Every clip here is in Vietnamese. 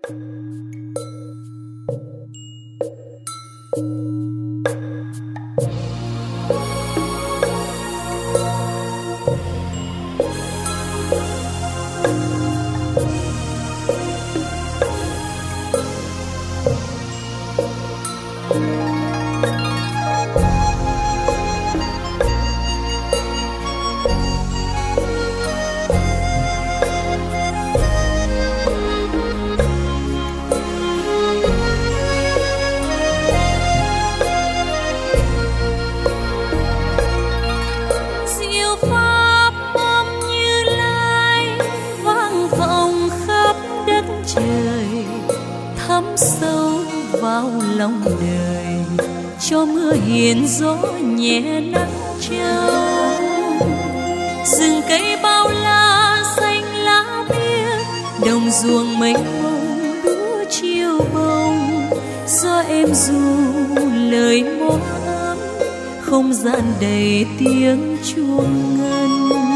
hiền gió nhẹ nắng trao, rừng cây bao la xanh lá biếc, đồng ruộng mênh mông đúa chiều bông, gió êm ru lời mõ ấm, không gian đầy tiếng chuông ngân.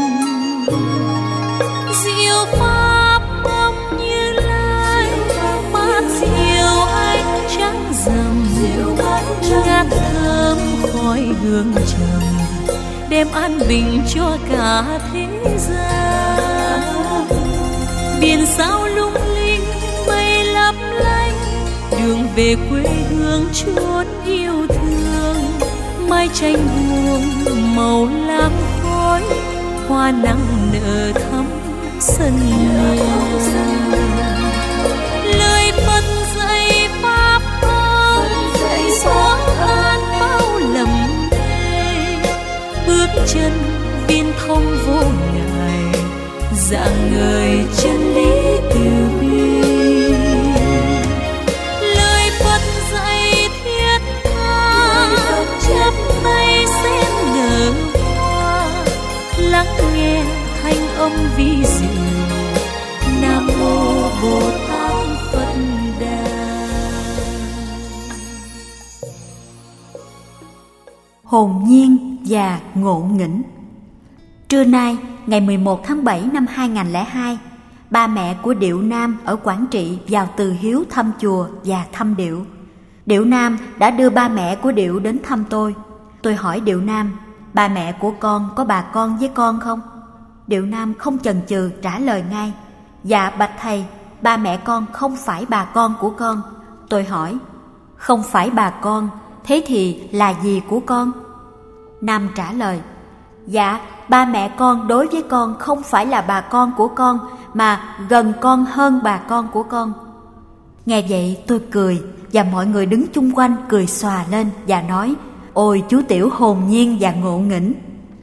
Diệu pháp âm như lai, mát diệu ánh trắng rằm, ngát thơm khói hương trầm, đem an bình cho cả thế gian. Biển sao lung linh mây lấp lánh, đường về quê hương chốn yêu thương. Mái tranh buông màu lam khói, hoa nắng nở thắm sân nhà. Lời Phật dạy pháp âm, xóa tan bao lầm mê, bước chân viên thông vô ngại, dạng người chân lý từ bi. Lời Phật dạy thiết tha, chắp tay xem nở hoa, lắng nghe thanh âm vi diệu. Nam mô Bồ Tát Phật Đà. Hồn nhiên và ngộ nghĩnh. Trưa nay, ngày 11 tháng 7 năm 2002, ba mẹ của Điệu Nam ở Quảng Trị vào Từ Hiếu thăm chùa và thăm Điệu. Điệu Nam đã đưa ba mẹ của Điệu đến thăm tôi. Tôi hỏi Điệu Nam, ba mẹ của con có bà con với con không? Điệu Nam không chần chừ trả lời ngay, dạ bạch thầy, ba mẹ con không phải bà con của con. Tôi hỏi, không phải bà con, thế thì là gì của con? Nam trả lời, dạ ba mẹ con đối với con không phải là bà con của con, mà gần con hơn bà con của con. Nghe vậy tôi cười, và mọi người đứng chung quanh cười xòa lên và nói, ôi chú tiểu hồn nhiên và ngộ nghĩnh.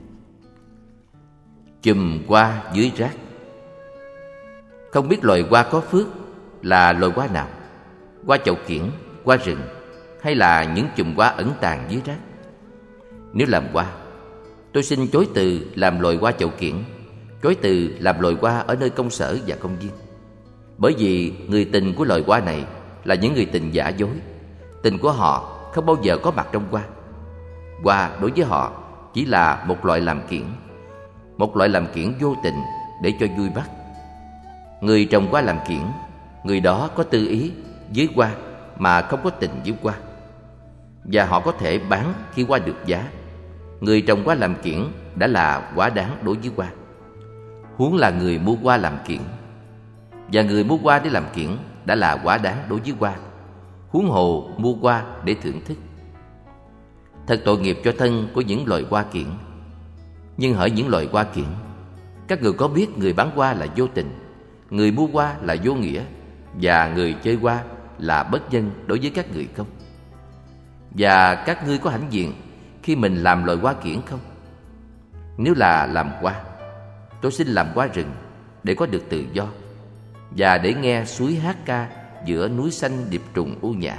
Chùm hoa dưới rác. Không biết loài hoa có phước là loài hoa nào? Hoa chậu kiển, hoa rừng, hay là những chùm hoa ẩn tàng dưới rác? Nếu làm hoa, tôi xin chối từ làm loài hoa chậu kiển, chối từ làm loài hoa ở nơi công sở và công viên. Bởi vì người tình của loài hoa này là những người tình giả dối. Tình của họ không bao giờ có mặt trong hoa. Hoa đối với họ chỉ là một loại làm kiển, một loại làm kiển vô tình để cho vui bắt. Người trồng hoa làm kiển, người đó có tư ý với hoa mà không có tình với hoa, và họ có thể bán khi hoa được giá. Người trồng hoa làm kiển đã là quá đáng đối với hoa, huống là người mua hoa làm kiển. Và người mua hoa để làm kiển đã là quá đáng đối với hoa, huống hồ mua hoa để thưởng thức. Thật tội nghiệp cho thân của những loài hoa kiển. Nhưng hỡi những loài hoa kiển, các người có biết người bán hoa là vô tình, người mua hoa là vô nghĩa, và người chơi hoa là bất nhân đối với các người không? Và các ngươi có hãnh diện khi mình làm loài hoa kiển không? Nếu là làm hoa, tôi xin làm hoa rừng để có được tự do, và để nghe suối hát ca giữa núi xanh điệp trùng u nhã.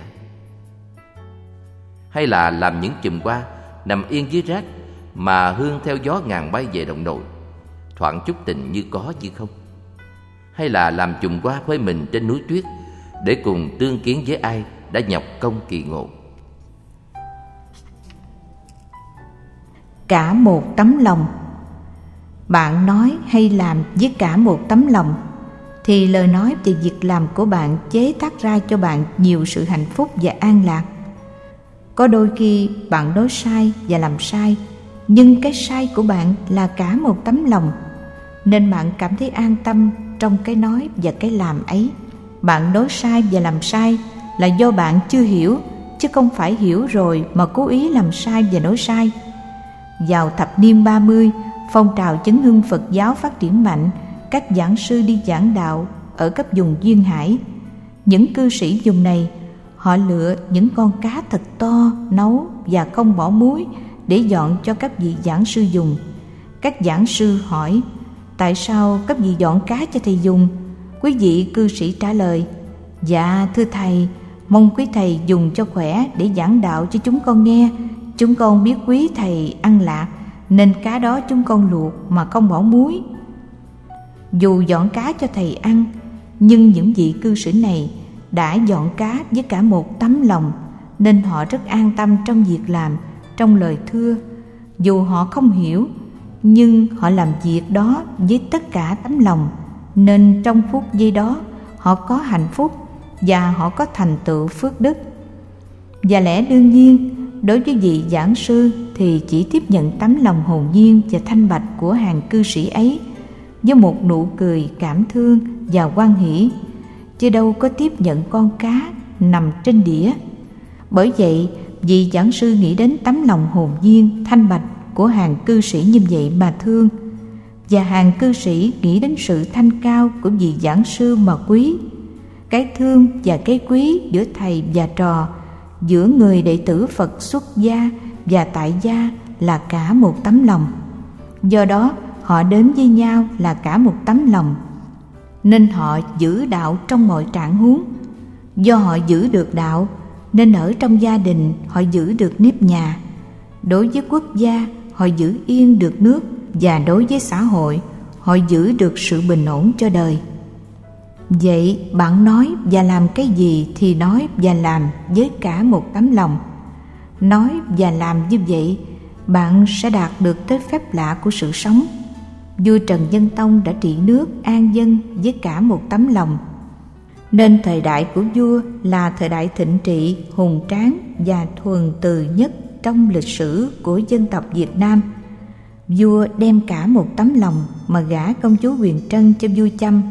Hay là làm những chùm hoa nằm yên dưới rác mà hương theo gió ngàn bay về đồng nội, thoảng chút tình như có như không? Hay là làm chùm hoa phơi mình trên núi tuyết để cùng tương kiến với ai đã nhọc công kỳ ngộ? Cả một tấm lòng. Bạn nói hay làm với cả một tấm lòng, thì lời nói và việc làm của bạn chế tác ra cho bạn nhiều sự hạnh phúc và an lạc. Có đôi khi bạn nói sai và làm sai, nhưng cái sai của bạn là cả một tấm lòng, nên bạn cảm thấy an tâm trong cái nói và cái làm ấy. Bạn nói sai và làm sai là do bạn chưa hiểu, chứ không phải hiểu rồi mà cố ý làm sai và nói sai. Vào thập niên 30, phong trào chấn hưng Phật giáo phát triển mạnh, các giảng sư đi giảng đạo ở các vùng duyên hải. Những cư sĩ vùng này, họ lựa những con cá thật to, nấu và không bỏ muối để dọn cho các vị giảng sư dùng. Các giảng sư hỏi: tại sao các vị dọn cá cho thầy dùng? Quý vị cư sĩ trả lời: dạ thưa thầy, mong quý thầy dùng cho khỏe để giảng đạo cho chúng con nghe. Chúng con biết quý thầy ăn lạc, nên cá đó chúng con luộc mà không bỏ muối. Dù dọn cá cho thầy ăn, nhưng những vị cư sĩ này đã dọn cá với cả một tấm lòng, nên họ rất an tâm trong việc làm, trong lời thưa. Dù họ không hiểu, nhưng họ làm việc đó với tất cả tấm lòng, nên trong phút giây đó họ có hạnh phúc và họ có thành tựu phước đức. Và lẽ đương nhiên, đối với vị giảng sư thì chỉ tiếp nhận tấm lòng hồn nhiên và thanh bạch của hàng cư sĩ ấy với một nụ cười cảm thương và hoan hỷ, chứ đâu có tiếp nhận con cá nằm trên đĩa. Bởi vậy, vị giảng sư nghĩ đến tấm lòng hồn nhiên thanh bạch của hàng cư sĩ như vậy mà thương, và hàng cư sĩ nghĩ đến sự thanh cao của vị giảng sư mà quý. Cái thương và cái quý giữa thầy và trò, giữa người đệ tử Phật xuất gia và tại gia là cả một tấm lòng. Do đó họ đến với nhau là cả một tấm lòng, nên họ giữ đạo trong mọi trạng huống. Do họ giữ được đạo nên ở trong gia đình họ giữ được nếp nhà, đối với quốc gia họ giữ yên được nước, và đối với xã hội họ giữ được sự bình ổn cho đời. Vậy bạn nói và làm cái gì thì nói và làm với cả một tấm lòng. Nói và làm như vậy, bạn sẽ đạt được tới phép lạ của sự sống. Vua Trần Nhân Tông đã trị nước an dân với cả một tấm lòng, nên thời đại của vua là thời đại thịnh trị, hùng tráng và thuần từ nhất trong lịch sử của dân tộc Việt Nam. Vua đem cả một tấm lòng mà gả công chúa Huyền Trân cho vua Chăm,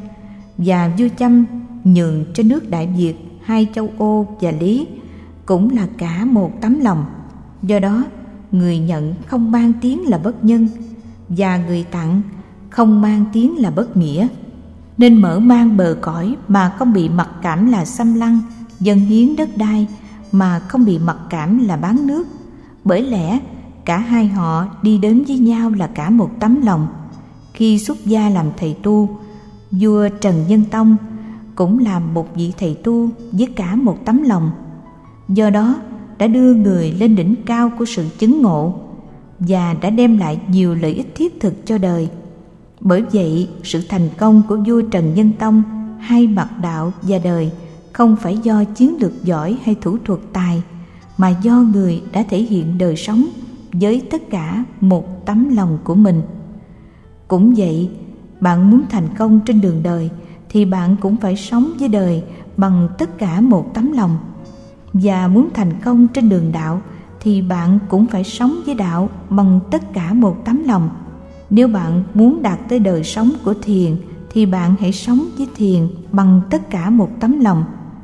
và vua Chăm nhường cho nước Đại Việt hai châu Ô và Lý, cũng là cả một tấm lòng. Do đó, người nhận không mang tiếng là bất nhân, và người tặng không mang tiếng là bất nghĩa. Nên mở mang bờ cõi mà không bị mặc cảm là xâm lăng, dâng hiến đất đai mà không bị mặc cảm là bán nước. Bởi lẽ cả hai họ đi đến với nhau là cả một tấm lòng. Khi xuất gia làm thầy tu, vua Trần Nhân Tông cũng làm một vị thầy tu với cả một tấm lòng. Do đó đã đưa người lên đỉnh cao của sự chứng ngộ, và đã đem lại nhiều lợi ích thiết thực cho đời. Bởi vậy, sự thành công của vua Trần Nhân Tông hay mặt đạo và đời không phải do chiến lược giỏi hay thủ thuật tài, mà do người đã thể hiện đời sống với tất cả một tấm lòng của mình. Cũng vậy, bạn muốn thành công trên đường đời thì bạn cũng phải sống với đời bằng tất cả một tấm lòng. Và muốn thành công trên đường đạo thì bạn cũng phải sống với đạo bằng tất cả một tấm lòng. Nếu bạn muốn đạt tới đời sống của thiền thì bạn hãy sống với thiền bằng tất cả một tấm lòng.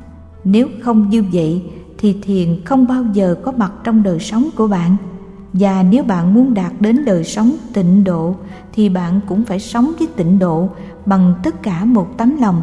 Nếu không như vậy thì thiền không bao giờ có mặt trong đời sống của bạn. Và nếu bạn muốn đạt đến đời sống tịnh độ thì bạn cũng phải sống với tịnh độ bằng tất cả một tấm lòng.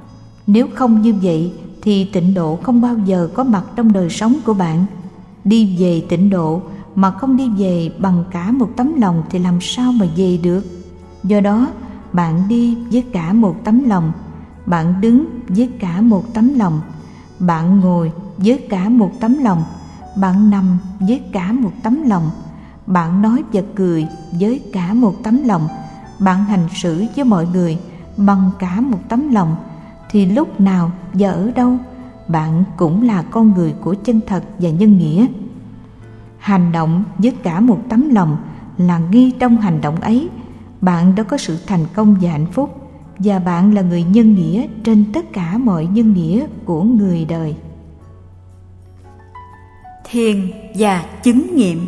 Nếu không như vậy thì tịnh độ không bao giờ có mặt trong đời sống của bạn. Đi về tịnh độ mà không đi về bằng cả một tấm lòng thì làm sao mà về được? Do đó, bạn đi với cả một tấm lòng, bạn đứng với cả một tấm lòng, bạn ngồi với cả một tấm lòng, bạn nằm với cả một tấm lòng, bạn nói và cười với cả một tấm lòng, bạn hành xử với mọi người bằng cả một tấm lòng, thì lúc nào và ở đâu bạn cũng là con người của chân thật và nhân nghĩa. Hành động với cả một tấm lòng là ngay trong hành động ấy bạn đã có sự thành công và hạnh phúc, và bạn là người nhân nghĩa trên tất cả mọi nhân nghĩa của người đời. Thiền và chứng nghiệm.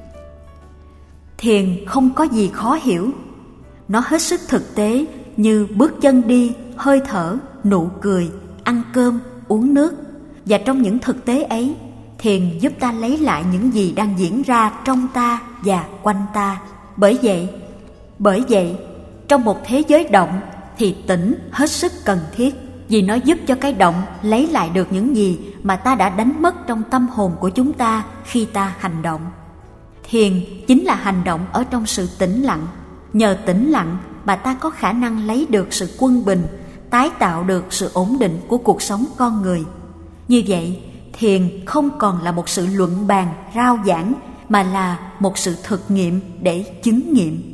Thiền không có gì khó hiểu. Nó hết sức thực tế như bước chân đi, hơi thở, nụ cười, ăn cơm, uống nước. Và trong những thực tế ấy, thiền giúp ta lấy lại những gì đang diễn ra trong ta và quanh ta. Bởi vậy, trong một thế giới động thì tĩnh hết sức cần thiết, vì nó giúp cho cái động lấy lại được những gì mà ta đã đánh mất trong tâm hồn của chúng ta khi ta hành động. Thiền chính là hành động ở trong sự tĩnh lặng. Nhờ tĩnh lặng mà ta có khả năng lấy được sự quân bình, tái tạo được sự ổn định của cuộc sống con người. Như vậy, thiền không còn là một sự luận bàn, rao giảng, mà là một sự thực nghiệm để chứng nghiệm.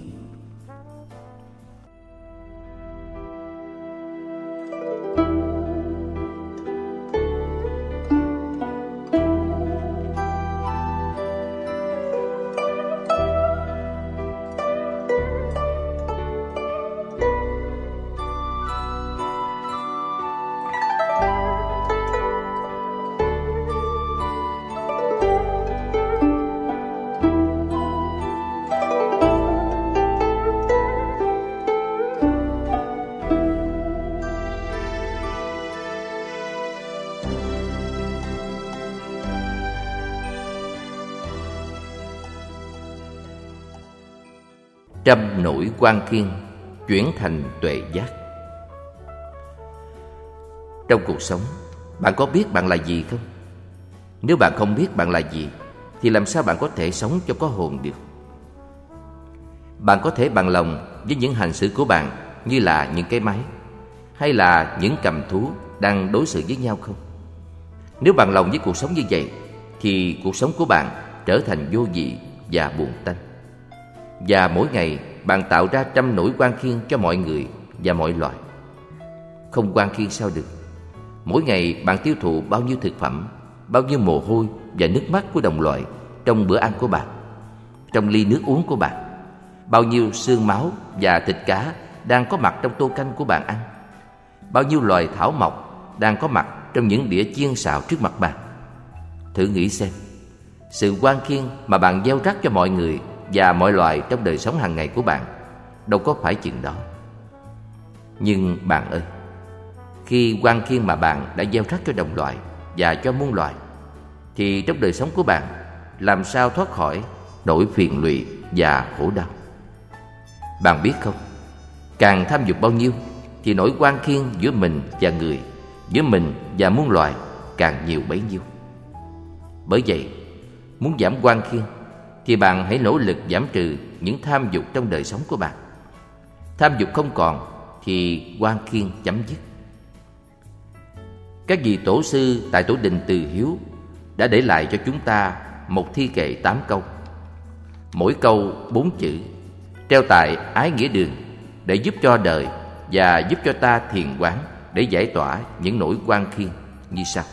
Trăm nỗi quan khiên chuyển thành tuệ giác. Trong cuộc sống, bạn có biết bạn là gì không? Nếu bạn không biết bạn là gì, thì làm sao bạn có thể sống cho có hồn được? Bạn có thể bằng lòng với những hành xử của bạn như là những cái máy, hay là những cầm thú đang đối xử với nhau không? Nếu bằng lòng với cuộc sống như vậy, thì cuộc sống của bạn trở thành vô vị và buồn tanh. Và mỗi ngày bạn tạo ra trăm nỗi oan khiên cho mọi người và mọi loài. Không oan khiên sao được? Mỗi ngày bạn tiêu thụ bao nhiêu thực phẩm, bao nhiêu mồ hôi và nước mắt của đồng loại trong bữa ăn của bạn, trong ly nước uống của bạn. Bao nhiêu xương máu và thịt cá đang có mặt trong tô canh của bạn ăn. Bao nhiêu loài thảo mộc đang có mặt trong những đĩa chiên xào trước mặt bạn. Thử nghĩ xem, sự oan khiên mà bạn gieo rắc cho mọi người và mọi loài trong đời sống hàng ngày của bạn đâu có phải chừng đó. Nhưng bạn ơi, khi oan khiên mà bạn đã gieo rắc cho đồng loại và cho muôn loài, thì trong đời sống của bạn làm sao thoát khỏi nỗi phiền lụy và khổ đau? Bạn biết không, càng tham dục bao nhiêu thì nỗi oan khiên giữa mình và người, giữa mình và muôn loài càng nhiều bấy nhiêu. Bởi vậy, muốn giảm oan khiên thì bạn hãy nỗ lực giảm trừ những tham dục trong đời sống của bạn. Tham dục không còn thì oan khiên chấm dứt. Các vị tổ sư tại tổ đình Từ Hiếu đã để lại cho chúng ta một thi kệ 8 câu. Mỗi câu 4 chữ, treo tại Ái Nghĩa Đường để giúp cho đời và giúp cho ta thiền quán để giải tỏa những nỗi oan khiên như sau: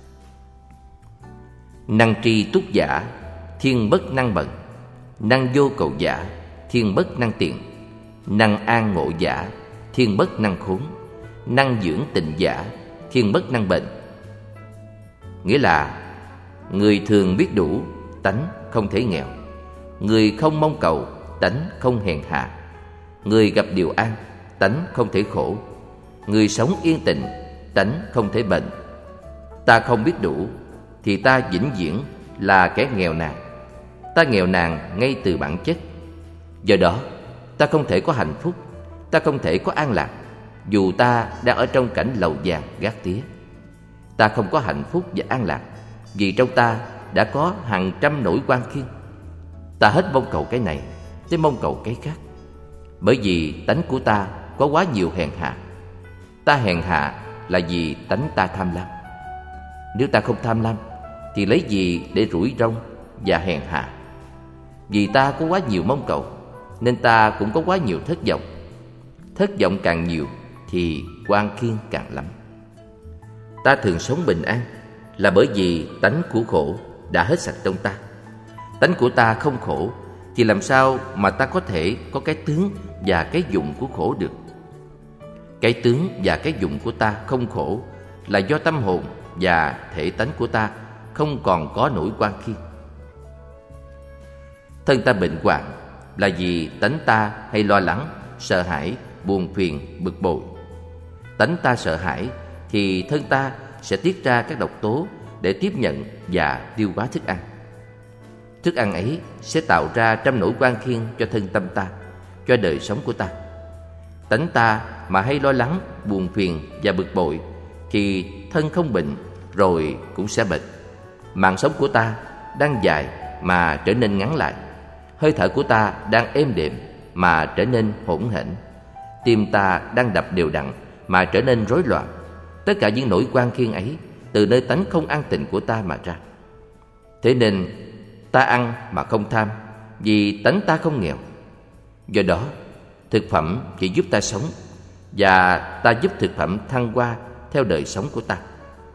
năng tri túc giả, thiên bất năng bận. Năng vô cầu giả, thiên bất năng tiện. Năng an ngộ giả, thiên bất năng khốn. Năng dưỡng tịnh giả, thiên bất năng bệnh. Nghĩa là người thường biết đủ, tánh không thể nghèo. Người không mong cầu, tánh không hèn hạ. Người gặp điều an, tánh không thể khổ. Người sống yên tịnh, tánh không thể bệnh. Ta không biết đủ thì ta vĩnh viễn là kẻ nghèo nàn. Ta nghèo nàn ngay từ bản chất. Do đó ta không thể có hạnh phúc, ta không thể có an lạc, dù ta đang ở trong cảnh lầu vàng gác tía. Ta không có hạnh phúc và an lạc vì trong ta đã có hàng trăm nỗi oan khiên. Ta hết mong cầu cái này tới mong cầu cái khác, bởi vì tánh của ta có quá nhiều hèn hạ. Ta hèn hạ là vì tánh ta tham lam. Nếu ta không tham lam thì lấy gì để rủi rong và hèn hạ? Vì ta có quá nhiều mong cầu nên ta cũng có quá nhiều thất vọng. Thất vọng càng nhiều thì oan khiên càng lắm. Ta thường sống bình an là bởi vì tánh của khổ đã hết sạch trong ta. Tánh của ta không khổ thì làm sao mà ta có thể có cái tướng và cái dụng của khổ được? cái tướng và cái dụng của ta không khổ là do tâm hồn và thể tánh của ta không còn có nỗi quan khiên. Thân ta bệnh hoạn là vì tánh ta hay lo lắng, sợ hãi, buồn phiền, bực bội. Tánh ta sợ hãi thì thân ta sẽ tiết ra các độc tố để tiếp nhận và tiêu hóa thức ăn. Thức ăn ấy sẽ tạo ra trăm nỗi quan khiên cho thân tâm ta, cho đời sống của ta. Tánh ta mà hay lo lắng, buồn phiền và bực bội thì thân không bệnh rồi cũng sẽ bệnh. Mạng sống của ta đang dài mà trở nên ngắn lại. Hơi thở của ta đang êm đềm mà trở nên hỗn hển. Tim ta đang đập đều đặn mà trở nên rối loạn. Tất cả những nỗi quan khiên ấy từ nơi tánh không an tịnh của ta mà ra. Thế nên ta ăn mà không tham, vì tánh ta không nghèo. Do đó thực phẩm chỉ giúp ta sống, và ta giúp thực phẩm thăng hoa theo đời sống của ta.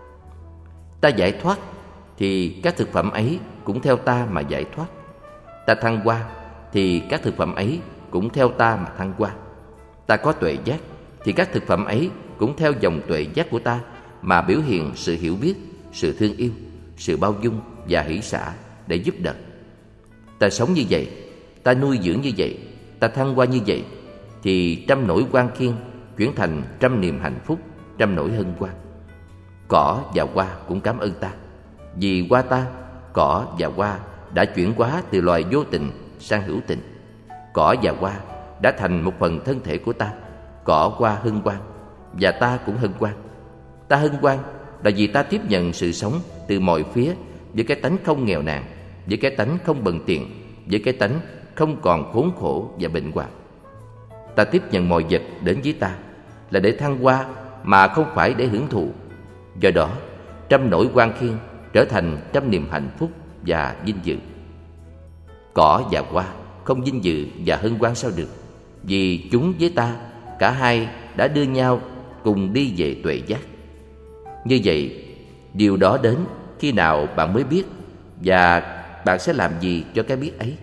Ta giải thoát thì các thực phẩm ấy cũng theo ta mà giải thoát. Ta thăng hoa thì các thực phẩm ấy cũng theo ta mà thăng hoa. Ta có tuệ giác thì các thực phẩm ấy cũng theo dòng tuệ giác của ta mà biểu hiện sự hiểu biết, sự thương yêu, sự bao dung và hỷ xả để giúp đỡ. Ta sống như vậy, ta nuôi dưỡng như vậy, ta thăng hoa như vậy, thì trăm nỗi quan khiên chuyển thành trăm niềm hạnh phúc, trăm nỗi hân hoan. Cỏ và hoa cũng cảm ơn ta, vì qua ta, cỏ và hoa đã chuyển hóa từ loài vô tình sang hữu tình. Cỏ và hoa đã thành một phần thân thể của ta. Cỏ hoa hân hoan và ta cũng hân hoan. Ta hân hoan là vì ta tiếp nhận sự sống từ mọi phía, với cái tánh không nghèo nàn, với cái tánh không bần tiện, với cái tánh không còn khốn khổ và bệnh hoạn. Ta tiếp nhận mọi vật đến với ta là để thăng hoa mà không phải để hưởng thụ. Do đó trăm nỗi quan khiên trở thành trăm niềm hạnh phúc và vinh dự. Cỏ và hoa không vinh dự và hân hoan sao được, vì chúng với ta cả hai đã đưa nhau cùng đi về tuệ giác. Như vậy, điều đó đến khi nào bạn mới biết, và bạn sẽ làm gì cho cái biết ấy?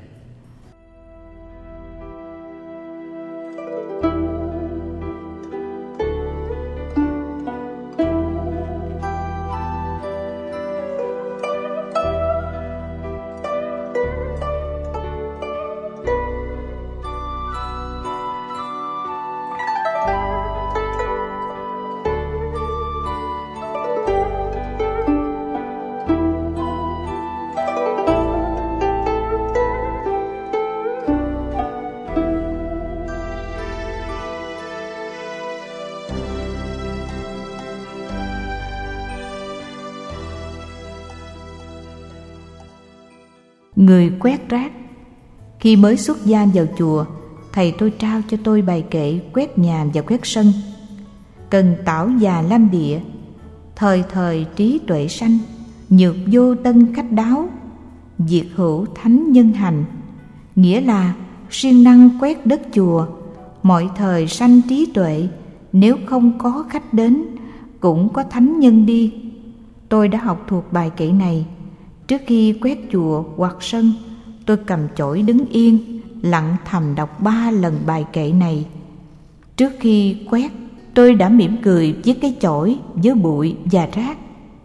Người quét rác. Khi mới xuất gia vào chùa, thầy tôi trao cho tôi bài kệ quét nhà và quét sân. Cần tảo già lam địa, thời thời trí tuệ sanh, nhược vô tân khách đáo, diệt hữu thánh nhân hành. Nghĩa là siêng năng quét đất chùa, mọi thời sanh trí tuệ, nếu không có khách đến cũng có thánh nhân đi. Tôi đã học thuộc bài kệ này. Trước khi quét chùa hoặc sân, tôi cầm chổi đứng yên, lặng thầm đọc 3 lần bài kệ này. Trước khi quét, tôi đã mỉm cười với cái chổi, với bụi và rác.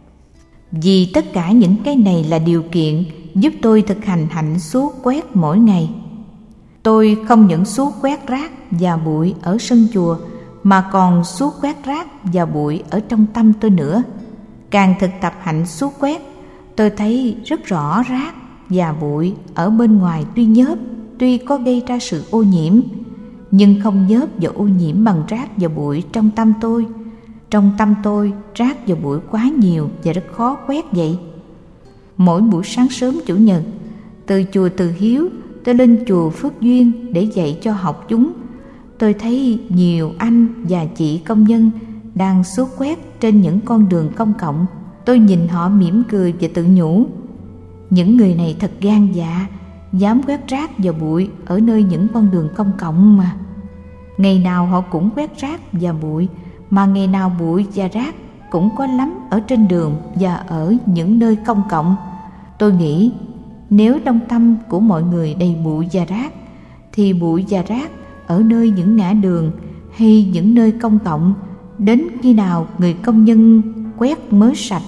Vì tất cả những cái này là điều kiện giúp tôi thực hành hạnh xúa quét mỗi ngày. Tôi không những xúa quét rác và bụi ở sân chùa, mà còn xúa quét rác và bụi ở trong tâm tôi nữa. Càng thực tập hạnh xúa quét, tôi thấy rất rõ rác và bụi ở bên ngoài tuy nhớp, tuy có gây ra sự ô nhiễm, nhưng không nhớp và ô nhiễm bằng rác và bụi trong tâm tôi. Trong tâm tôi, rác và bụi quá nhiều và rất khó quét vậy. Mỗi buổi sáng sớm Chủ nhật, từ chùa Từ Hiếu tôi lên chùa Phước Duyên để dạy cho học chúng. Tôi thấy nhiều anh và chị công nhân đang xúa quét trên những con đường công cộng. Tôi nhìn họ mỉm cười và tự nhủ, những người này thật gan dạ, dám quét rác và bụi ở nơi những con đường công cộng mà. Ngày nào họ cũng quét rác và bụi, mà ngày nào bụi và rác cũng có lắm ở trên đường và ở những nơi công cộng. Tôi nghĩ nếu trong tâm của mọi người đầy bụi và rác, thì bụi và rác ở nơi những ngã đường, hay những nơi công cộng đến khi nào người công nhân quét mới sạch.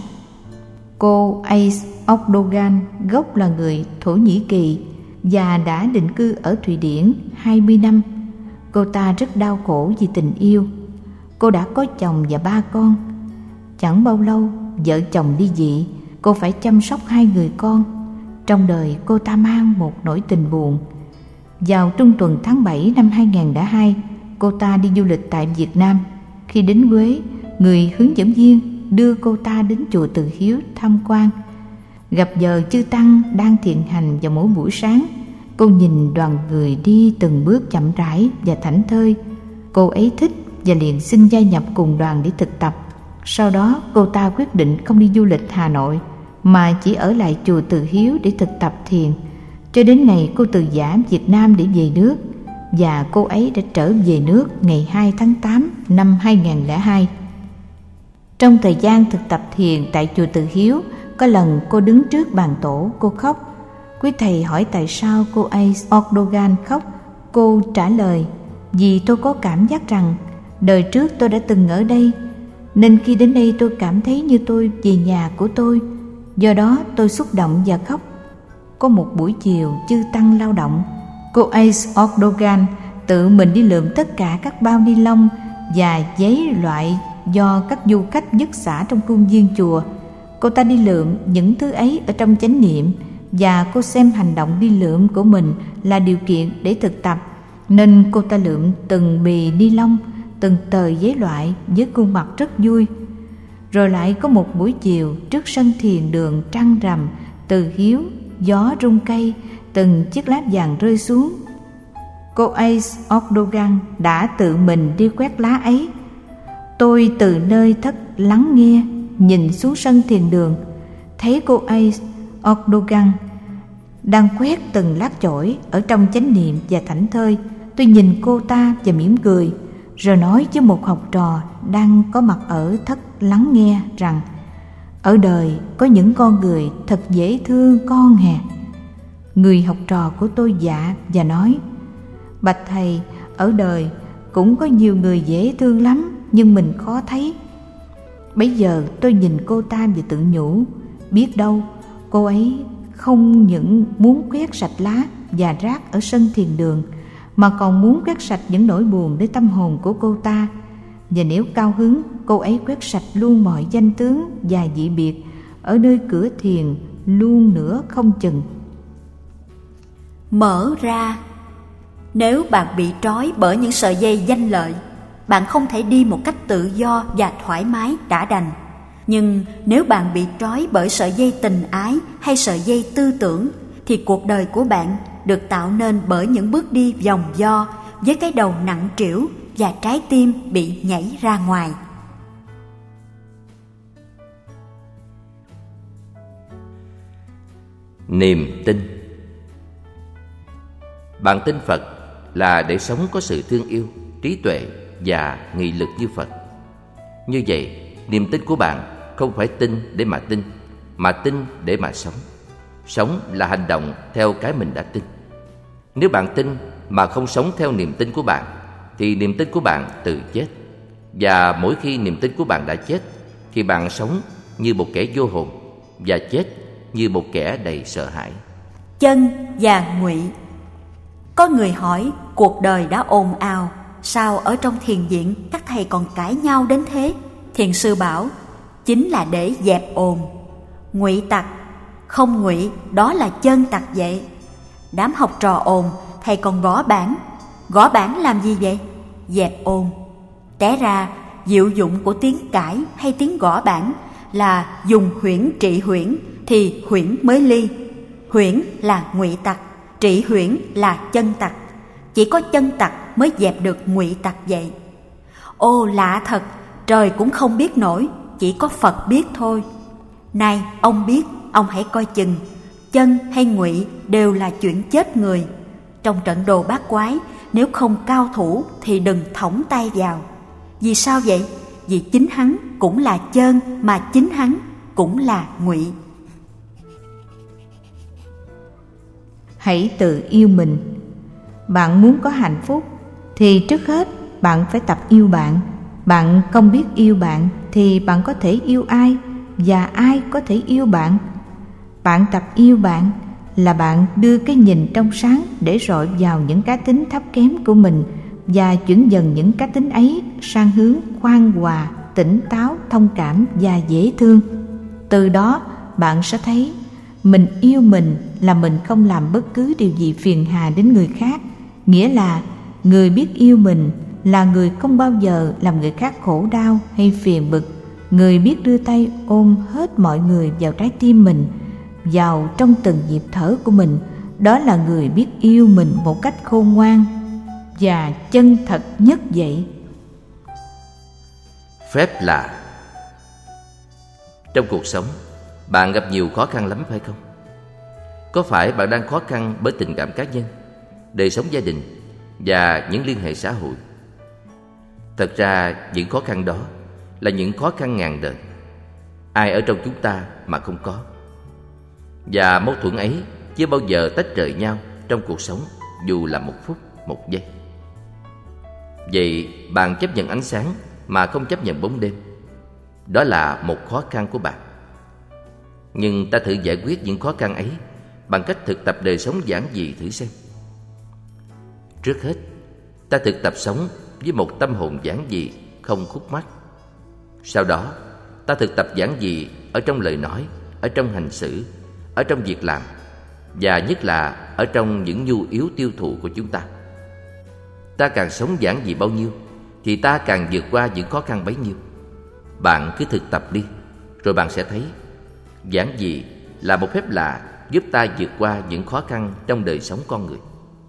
Cô Ace Okdogan gốc là người Thổ Nhĩ Kỳ và đã định cư ở Thụy Điển 20 năm. Cô ta rất đau khổ vì tình yêu. Cô đã có chồng và 3 con. Chẳng bao lâu vợ chồng ly dị, cô phải chăm sóc 2 người con. Trong đời cô ta mang một nỗi tình buồn. Vào trung tuần tháng 7 năm 2002, cô ta đi du lịch tại Việt Nam. Khi đến Huế, người hướng dẫn viên đưa cô ta đến chùa Từ Hiếu tham quan. Gặp giờ chư tăng đang thiền hành vào mỗi buổi sáng. Cô nhìn đoàn người đi từng bước chậm rãi và thảnh thơi. Cô ấy thích và liền xin gia nhập cùng đoàn để thực tập. Sau đó cô ta quyết định không đi du lịch Hà Nội mà chỉ ở lại chùa Từ Hiếu để thực tập thiền, cho đến ngày cô từ giã Việt Nam để về nước. Và cô ấy đã trở về nước ngày 2 tháng 8 năm 2002. Trong thời gian thực tập thiền tại chùa Từ Hiếu, có lần cô đứng trước bàn tổ, cô khóc. Quý thầy hỏi tại sao cô Ace Okdogan khóc. Cô trả lời: vì tôi có cảm giác rằng đời trước tôi đã từng ở đây, nên khi đến đây tôi cảm thấy như tôi về nhà của tôi. Do đó tôi xúc động và khóc. Có một buổi chiều chư tăng lao động, cô Ace Okdogan tự mình đi lượm tất cả các bao ni lông và giấy loại do các du khách vứt xả trong khuôn viên chùa. Cô ta đi lượm những thứ ấy ở trong chánh niệm, và cô xem hành động đi lượm của mình là điều kiện để thực tập, nên cô ta lượm từng bì ni lông, từng tờ giấy loại với khuôn mặt rất vui. Rồi lại có một buổi chiều trước sân thiền đường trăng rằm Từ Hiếu, gió rung cây, từng chiếc lá vàng rơi xuống. Cô Ace Okdogan đã tự mình đi quét lá ấy. Tôi từ nơi thất lắng nghe, nhìn xuống sân thiền đường, thấy cô Ace Okdogan đang quét từng lát chổi ở trong chánh niệm và thảnh thơi. Tôi nhìn cô ta và mỉm cười, rồi nói với một học trò đang có mặt ở thất lắng nghe rằng: ở đời có những con người thật dễ thương con hè. Người học trò của tôi dạ và nói: bạch thầy, ở đời cũng có nhiều người dễ thương lắm, nhưng mình khó thấy. Bấy giờ tôi nhìn cô ta và tự nhủ, biết đâu cô ấy không những muốn quét sạch lá và rác ở sân thiền đường, mà còn muốn quét sạch những nỗi buồn để tâm hồn của cô ta. Và nếu cao hứng, cô ấy quét sạch luôn mọi danh tướng và dị biệt ở nơi cửa thiền luôn nữa không chừng. Mở ra. Nếu bạn bị trói bởi những sợi dây danh lợi, bạn không thể đi một cách tự do và thoải mái đã đành. Nhưng nếu bạn bị trói bởi sợi dây tình ái hay sợi dây tư tưởng, thì cuộc đời của bạn được tạo nên bởi những bước đi vòng vo với cái đầu nặng trĩu và trái tim bị nhảy ra ngoài. Niềm tin. Bạn tin Phật là để sống có sự thương yêu, trí tuệ và nghị lực như Phật. Như vậy, niềm tin của bạn không phải tin để mà tin, mà tin để mà sống. Sống là hành động theo cái mình đã tin. Nếu bạn tin mà không sống theo niềm tin của bạn, thì niềm tin của bạn tự chết. Và mỗi khi niềm tin của bạn đã chết, thì bạn sống như một kẻ vô hồn và chết như một kẻ đầy sợ hãi. Chân và ngụy. Có người hỏi, cuộc đời đã ồn ào, sao ở trong thiền viện các thầy còn cãi nhau đến thế? Thiền sư bảo, chính là để dẹp ồn. Ngụy tặc, không ngụy, đó là chân tặc vậy. Đám học trò ồn, thầy còn gõ bảng. Gõ bảng làm gì vậy? Dẹp ồn. Té ra, diệu dụng của tiếng cãi hay tiếng gõ bảng là dùng huyễn trị huyễn, thì huyễn mới ly. Huyễn là ngụy tặc, trị huyễn là chân tặc. Chỉ có chân tặc mới dẹp được ngụy tặc vậy. Ô lạ thật, trời cũng không biết nổi, chỉ có Phật biết thôi. Này, ông biết, ông hãy coi chừng. Chân hay ngụy đều là chuyện chết người. Trong trận đồ bát quái, nếu không cao thủ thì đừng thõng tay vào. Vì sao vậy? Vì chính hắn cũng là chân, mà chính hắn cũng là ngụy. Hãy tự yêu mình. Bạn muốn có hạnh phúc thì trước hết bạn phải tập yêu bạn. Bạn không biết yêu bạn thì bạn có thể yêu ai, và ai có thể yêu bạn? Bạn tập yêu bạn là bạn đưa cái nhìn trong sáng để rọi vào những cá tính thấp kém của mình, và chuyển dần những cá tính ấy sang hướng khoan hòa, tỉnh táo, thông cảm và dễ thương. Từ đó bạn sẽ thấy mình yêu mình là mình không làm bất cứ điều gì phiền hà đến người khác. Nghĩa là người biết yêu mình là người không bao giờ làm người khác khổ đau hay phiền bực. Người biết đưa tay ôm hết mọi người vào trái tim mình, vào trong từng nhịp thở của mình. Đó là người biết yêu mình một cách khôn ngoan và chân thật nhất vậy. Phép lạ. Trong cuộc sống, bạn gặp nhiều khó khăn lắm phải không? Có phải bạn đang khó khăn bởi tình cảm cá nhân, đời sống gia đình và những liên hệ xã hội? Thật ra những khó khăn đó là những khó khăn ngàn đời. Ai ở trong chúng ta mà không có? Và mâu thuẫn ấy chưa bao giờ tách rời nhau trong cuộc sống, dù là một phút, một giây. Vậy bạn chấp nhận ánh sáng mà không chấp nhận bóng đêm. Đó là một khó khăn của bạn. Nhưng ta thử giải quyết những khó khăn ấy bằng cách thực tập đời sống giản dị thử xem. Trước hết, ta thực tập sống với một tâm hồn giản dị, không khúc mắc. Sau đó, ta thực tập giản dị ở trong lời nói, ở trong hành xử, ở trong việc làm, và nhất là ở trong những nhu yếu tiêu thụ của chúng ta. Ta càng sống giản dị bao nhiêu thì ta càng vượt qua những khó khăn bấy nhiêu. Bạn cứ thực tập đi, rồi bạn sẽ thấy giản dị là một phép lạ giúp ta vượt qua những khó khăn trong đời sống con người.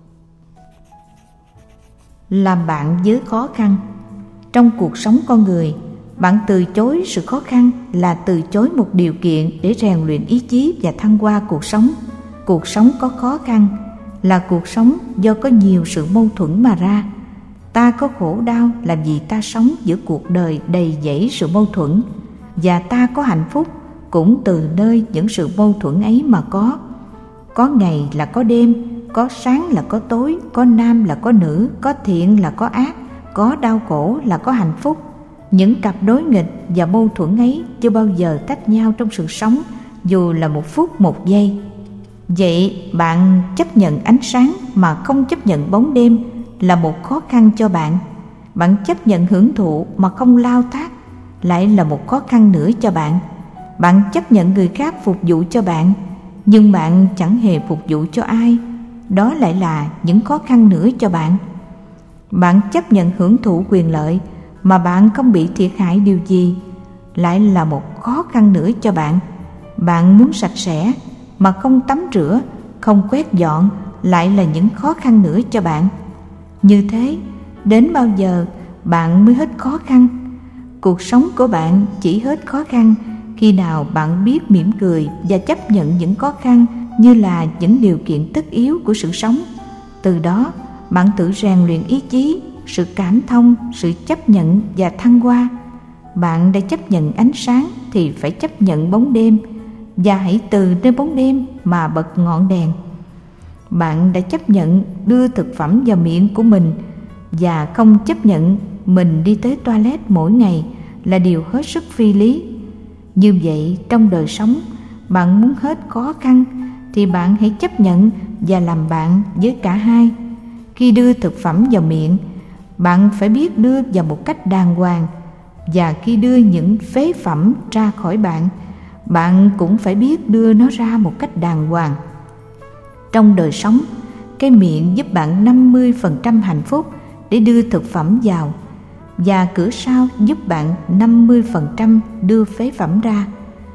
Làm bạn với khó khăn. Trong cuộc sống con người, bạn từ chối sự khó khăn là từ chối một điều kiện để rèn luyện ý chí và thăng hoa cuộc sống. Cuộc sống có khó khăn là cuộc sống do có nhiều sự mâu thuẫn mà ra. Ta có khổ đau làm gì ta sống giữa cuộc đời đầy dẫy sự mâu thuẫn, và ta có hạnh phúc cũng từ nơi những sự mâu thuẫn ấy mà có. Có ngày là có đêm, có sáng là có tối, có nam là có nữ, có thiện là có ác, có đau khổ là có hạnh phúc. Những cặp đối nghịch và mâu thuẫn ấy chưa bao giờ tách nhau trong sự sống, dù là một phút một giây. Vậy bạn chấp nhận ánh sáng mà không chấp nhận bóng đêm là một khó khăn cho bạn. Bạn chấp nhận hưởng thụ mà không lao thác lại là một khó khăn nữa cho bạn. Bạn chấp nhận người khác phục vụ cho bạn, nhưng bạn chẳng hề phục vụ cho ai. Đó lại là những khó khăn nữa cho bạn. Bạn chấp nhận hưởng thụ quyền lợi mà bạn không bị thiệt hại điều gì, lại là một khó khăn nữa cho bạn. Bạn muốn sạch sẽ mà không tắm rửa, không quét dọn, lại là những khó khăn nữa cho bạn. Như thế, đến bao giờ bạn mới hết khó khăn? Cuộc sống của bạn chỉ hết khó khăn khi nào bạn biết mỉm cười và chấp nhận những khó khăn như là những điều kiện tất yếu của sự sống. Từ đó, bạn tự rèn luyện ý chí, sự cảm thông, sự chấp nhận và thăng hoa. Bạn đã chấp nhận ánh sáng thì phải chấp nhận bóng đêm, và hãy từ nơi bóng đêm mà bật ngọn đèn. Bạn đã chấp nhận đưa thực phẩm vào miệng của mình và không chấp nhận mình đi tới toilet mỗi ngày là điều hết sức phi lý. Như vậy, trong đời sống, bạn muốn hết khó khăn thì bạn hãy chấp nhận và làm bạn với cả hai. Khi đưa thực phẩm vào miệng, bạn phải biết đưa vào một cách đàng hoàng, và khi đưa những phế phẩm ra khỏi bạn, bạn cũng phải biết đưa nó ra một cách đàng hoàng. Trong đời sống, cái miệng giúp bạn 50% hạnh phúc để đưa thực phẩm vào, và cửa sau giúp bạn 50% đưa phế phẩm ra.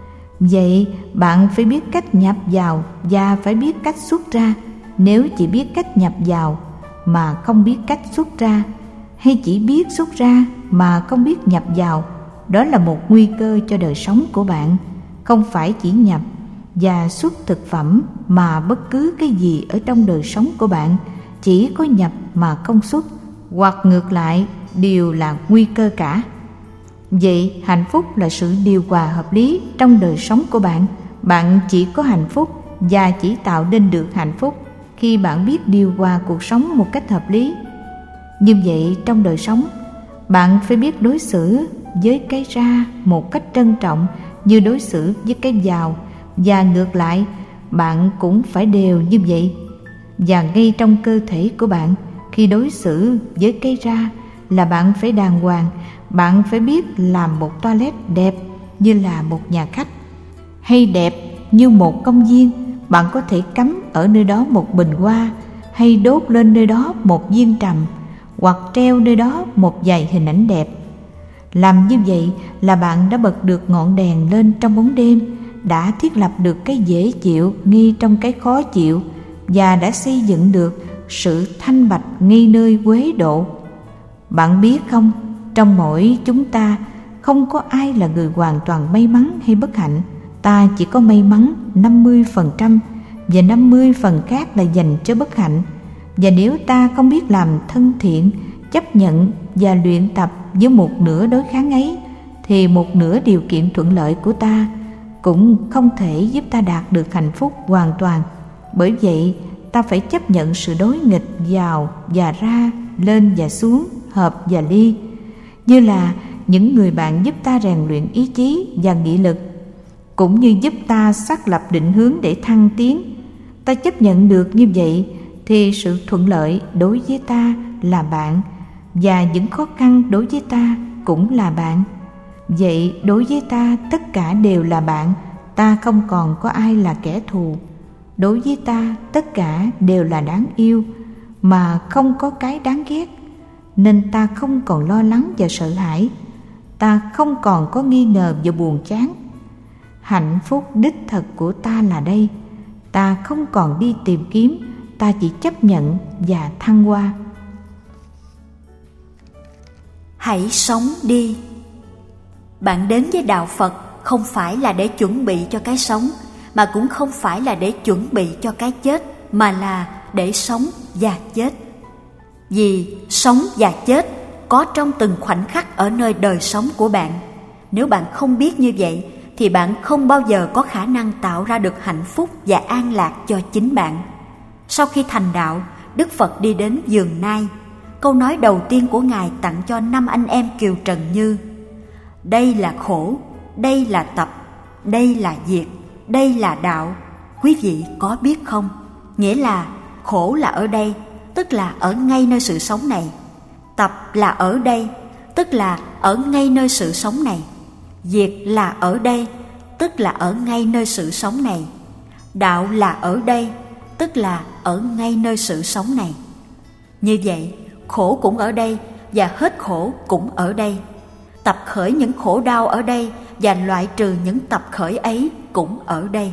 Vậy bạn phải biết cách nhập vào và phải biết cách xuất ra. Nếu chỉ biết cách nhập vào mà không biết cách xuất ra, hay chỉ biết xuất ra mà không biết nhập vào, đó là một nguy cơ cho đời sống của bạn. Không phải chỉ nhập và xuất thực phẩm mà bất cứ cái gì ở trong đời sống của bạn chỉ có nhập mà không xuất, hoặc ngược lại, đều là nguy cơ cả. Vậy hạnh phúc là sự điều hòa hợp lý trong đời sống của bạn. Bạn chỉ có hạnh phúc và chỉ tạo nên được hạnh phúc khi bạn biết điều hòa cuộc sống một cách hợp lý. Như vậy trong đời sống, bạn phải biết đối xử với cái ra một cách trân trọng như đối xử với cái vào, và ngược lại, bạn cũng phải đều như vậy. Và ngay trong cơ thể của bạn, khi đối xử với cái ra là bạn phải đàng hoàng, bạn phải biết làm một toilet đẹp như là một nhà khách, hay đẹp như một công viên. Bạn có thể cắm ở nơi đó một bình hoa, hay đốt lên nơi đó một viên trầm, hoặc treo nơi đó một vài hình ảnh đẹp. Làm như vậy là bạn đã bật được ngọn đèn lên trong bóng đêm, đã thiết lập được cái dễ chịu ngay trong cái khó chịu, và đã xây dựng được sự thanh bạch ngay nơi uế độ. Bạn biết không, trong mỗi chúng ta không có ai là người hoàn toàn may mắn hay bất hạnh. Ta chỉ có may mắn 50%, và 50% khác là dành cho bất hạnh. Và nếu ta không biết làm thân thiện, chấp nhận và luyện tập với một nửa đối kháng ấy, thì một nửa điều kiện thuận lợi của ta cũng không thể giúp ta đạt được hạnh phúc hoàn toàn. Bởi vậy, ta phải chấp nhận sự đối nghịch vào và ra, lên và xuống, hợp và ly, như là những người bạn giúp ta rèn luyện ý chí và nghị lực, cũng như giúp ta xác lập định hướng để thăng tiến. Ta chấp nhận được như vậy thì sự thuận lợi đối với ta là bạn, và những khó khăn đối với ta cũng là bạn. Vậy đối với ta tất cả đều là bạn, ta không còn có ai là kẻ thù. Đối với ta tất cả đều là đáng yêu, mà không có cái đáng ghét, nên ta không còn lo lắng và sợ hãi. Ta không còn có nghi ngờ và buồn chán. Hạnh phúc đích thực của ta là đây. Ta không còn đi tìm kiếm, ta chỉ chấp nhận và thăng hoa. Hãy sống đi. Bạn đến với đạo Phật không phải là để chuẩn bị cho cái sống, mà cũng không phải là để chuẩn bị cho cái chết, mà là để sống và chết. Vì sống và chết có trong từng khoảnh khắc ở nơi đời sống của bạn. Nếu bạn không biết như vậy, thì bạn không bao giờ có khả năng tạo ra được hạnh phúc và an lạc cho chính bạn. Sau khi thành đạo, Đức Phật đi đến vườn Nai. Câu nói đầu tiên của Ngài tặng cho 5 anh em Kiều Trần Như: đây là khổ, đây là tập, đây là diệt, đây là đạo. Quý vị có biết không? Nghĩa là khổ là ở đây, tức là ở ngay nơi sự sống này. Tập là ở đây, tức là ở ngay nơi sự sống này. Diệt là ở đây, tức là ở ngay nơi sự sống này. Đạo là ở đây, tức là ở ngay nơi sự sống này. Như vậy, khổ cũng ở đây và hết khổ cũng ở đây. Tập khởi những khổ đau ở đây và loại trừ những tập khởi ấy cũng ở đây.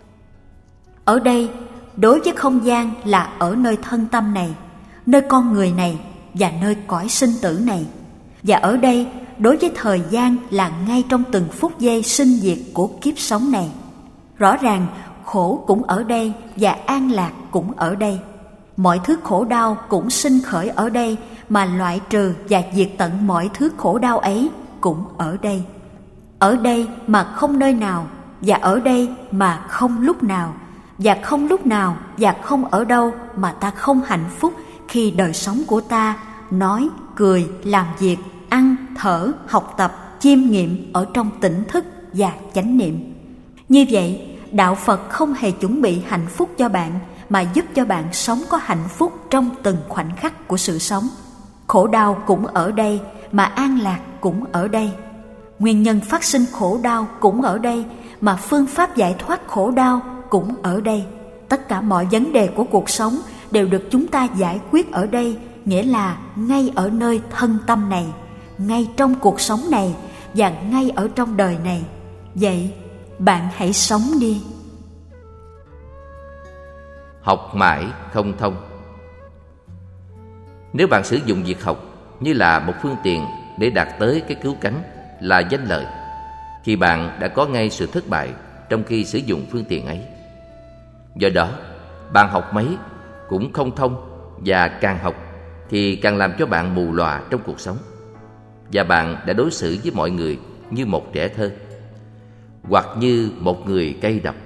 Ở đây, đối với không gian là ở nơi thân tâm này, nơi con người này và nơi cõi sinh tử này. Và ở đây, đối với thời gian là ngay trong từng phút giây sinh diệt của kiếp sống này. Rõ ràng, khổ cũng ở đây và an lạc cũng ở đây. Mọi thứ khổ đau cũng sinh khởi ở đây, mà loại trừ và diệt tận mọi thứ khổ đau ấy cũng ở đây. Ở đây mà không nơi nào, và ở đây mà không lúc nào, và không lúc nào và không ở đâu mà ta không hạnh phúc khi đời sống của ta nói, cười, làm việc, ăn, thở, học tập, chiêm nghiệm ở trong tỉnh thức và chánh niệm. Như vậy, đạo Phật không hề chuẩn bị hạnh phúc cho bạn, mà giúp cho bạn sống có hạnh phúc trong từng khoảnh khắc của sự sống. Khổ đau cũng ở đây, mà an lạc cũng ở đây. Nguyên nhân phát sinh khổ đau cũng ở đây, mà phương pháp giải thoát khổ đau cũng ở đây. Tất cả mọi vấn đề của cuộc sống đều được chúng ta giải quyết ở đây, nghĩa là ngay ở nơi thân tâm này, ngay trong cuộc sống này và ngay ở trong đời này. Vậy, bạn hãy sống đi. Học mãi không thông. Nếu bạn sử dụng việc học như là một phương tiện để đạt tới cái cứu cánh là danh lợi, thì bạn đã có ngay sự thất bại trong khi sử dụng phương tiện ấy. Do đó, bạn học mấy cũng không thông, và càng học thì càng làm cho bạn mù lòa trong cuộc sống. Và bạn đã đối xử với mọi người như một trẻ thơ, hoặc như một người cay độc.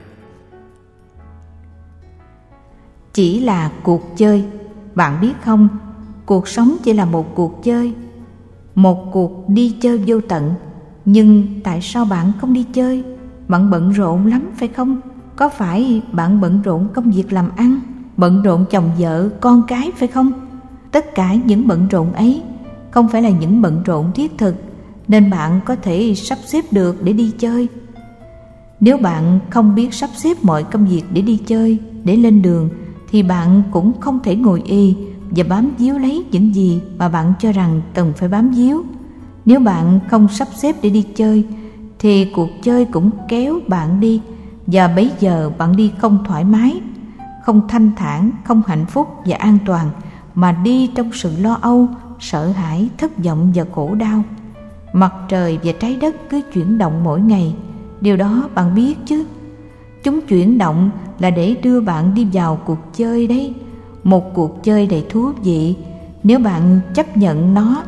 Chỉ là cuộc chơi, bạn biết không? Cuộc sống chỉ là một cuộc chơi, một cuộc đi chơi vô tận. Nhưng tại sao bạn không đi chơi? Bạn bận rộn lắm phải không? Có phải bạn bận rộn công việc làm ăn, bận rộn chồng vợ, con cái phải không? Tất cả những bận rộn ấy không phải là những bận rộn thiết thực, nên bạn có thể sắp xếp được để đi chơi. Nếu bạn không biết sắp xếp mọi công việc để đi chơi, để lên đường, thì bạn cũng không thể ngồi ì và bám víu lấy những gì mà bạn cho rằng cần phải bám víu. Nếu bạn không sắp xếp để đi chơi, thì cuộc chơi cũng kéo bạn đi, và bấy giờ bạn đi không thoải mái, không thanh thản, không hạnh phúc và an toàn, mà đi trong sự lo âu, sợ hãi, thất vọng và khổ đau. Mặt trời và trái đất cứ chuyển động mỗi ngày, điều đó bạn biết chứ. Chúng chuyển động là để đưa bạn đi vào cuộc chơi đấy, một cuộc chơi đầy thú vị nếu bạn chấp nhận nó.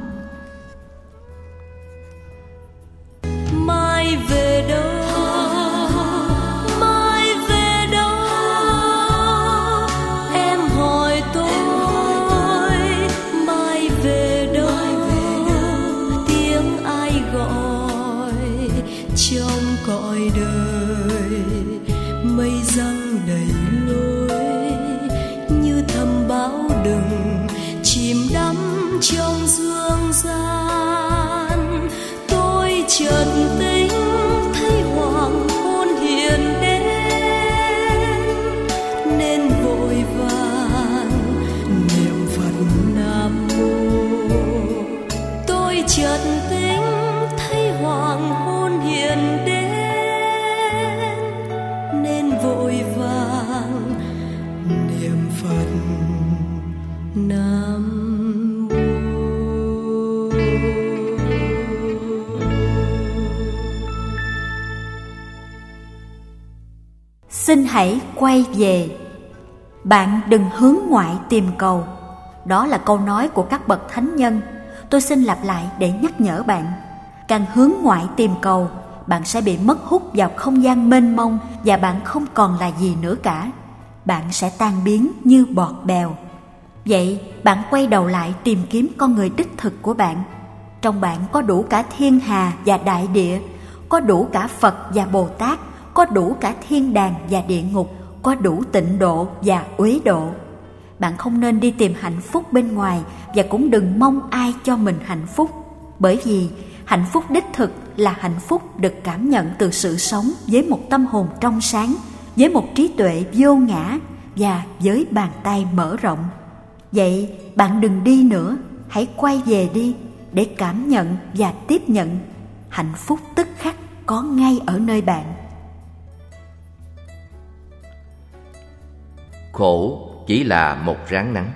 Mai về đâu, mai về đâu, em hỏi tôi, mai về đâu, tiếng ai gọi trong cõi đời, mây giăng đầy lối như thầm báo đừng chìm đắm trong dương gian. Tôi chợt tính thấy hoàng hôn hiện đến, nên vội vàng niệm Phật Nam Mô. Tôi chợt tính thấy hoàng hôn hiện đến, nên vội vàng niệm Phật Nam Mô. Xin hãy quay về. Bạn đừng hướng ngoại tìm cầu. Đó là câu nói của các bậc thánh nhân. Tôi xin lặp lại để nhắc nhở bạn. Càng hướng ngoại tìm cầu, bạn sẽ bị mất hút vào không gian mênh mông, và bạn không còn là gì nữa cả. Bạn sẽ tan biến như bọt bèo. Vậy bạn quay đầu lại tìm kiếm con người đích thực của bạn. Trong bạn có đủ cả thiên hà và đại địa, có đủ cả Phật và Bồ Tát, có đủ cả thiên đàng và địa ngục, có đủ tịnh độ và uế độ. Bạn không nên đi tìm hạnh phúc bên ngoài, và cũng đừng mong ai cho mình hạnh phúc. Bởi vì hạnh phúc đích thực là hạnh phúc được cảm nhận từ sự sống với một tâm hồn trong sáng, với một trí tuệ vô ngã và với bàn tay mở rộng. Vậy bạn đừng đi nữa, hãy quay về đi để cảm nhận và tiếp nhận hạnh phúc tức khắc có ngay ở nơi bạn. Khổ chỉ là một ráng nắng.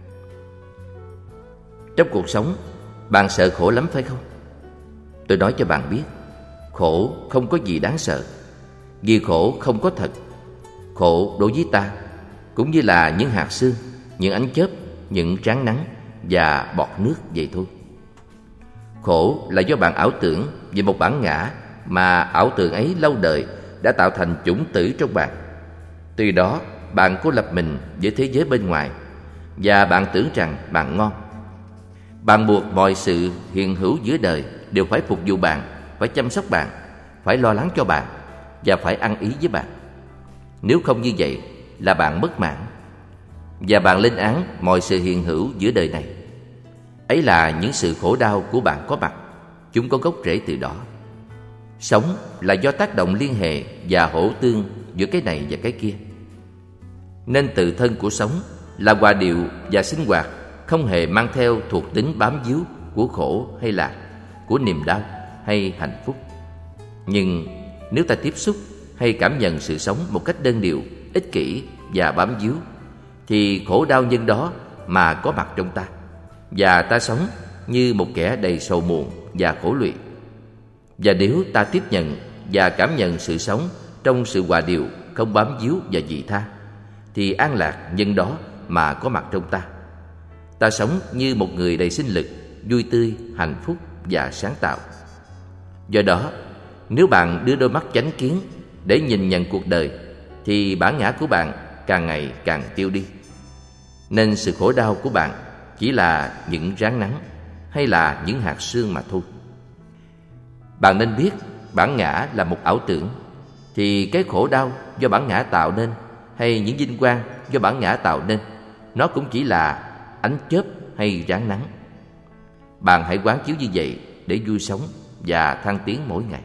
Trong cuộc sống, bạn sợ khổ lắm phải không? Tôi nói cho bạn biết, khổ không có gì đáng sợ, vì khổ không có thật. Khổ đối với ta cũng như là những hạt sương, những ánh chớp, những tráng nắng và bọt nước vậy thôi. Khổ là do bạn ảo tưởng về một bản ngã, mà ảo tưởng ấy lâu đời đã tạo thành chủng tử trong bạn. Từ đó bạn cô lập mình với thế giới bên ngoài, và bạn tưởng rằng bạn ngon. Bạn buộc mọi sự hiện hữu giữa đời đều phải phục vụ bạn, phải chăm sóc bạn, phải lo lắng cho bạn và phải ăn ý với bạn. Nếu không như vậy là bạn bất mãn, và bạn lên án mọi sự hiện hữu giữa đời này. Ấy là những sự khổ đau của bạn có mặt. Chúng có gốc rễ từ đó. Sống là do tác động liên hệ và hỗ tương giữa cái này và cái kia. Nên tự thân của sống là hòa điệu và sinh hoạt, không hề mang theo thuộc tính bám víu của khổ hay lạc, của niềm đau hay hạnh phúc. Nhưng nếu ta tiếp xúc hay cảm nhận sự sống một cách đơn điệu, ích kỷ và bám víu, thì khổ đau nhân đó mà có mặt trong ta, và ta sống như một kẻ đầy sầu muộn và khổ lụy. Và nếu ta tiếp nhận và cảm nhận sự sống trong sự hòa điệu, không bám víu và vị tha, thì an lạc nhân đó mà có mặt trong ta. Ta sống như một người đầy sinh lực, vui tươi, hạnh phúc và sáng tạo. Do đó, nếu bạn đưa đôi mắt chánh kiến để nhìn nhận cuộc đời, thì bản ngã của bạn càng ngày càng tiêu đi. Nên sự khổ đau của bạn chỉ là những ráng nắng hay là những hạt sương mà thôi. Bạn nên biết bản ngã là một ảo tưởng, thì cái khổ đau do bản ngã tạo nên hay những vinh quang do bản ngã tạo nên, nó cũng chỉ là ánh chớp hay ráng nắng. Bạn hãy quán chiếu như vậy để vui sống và thăng tiến mỗi ngày.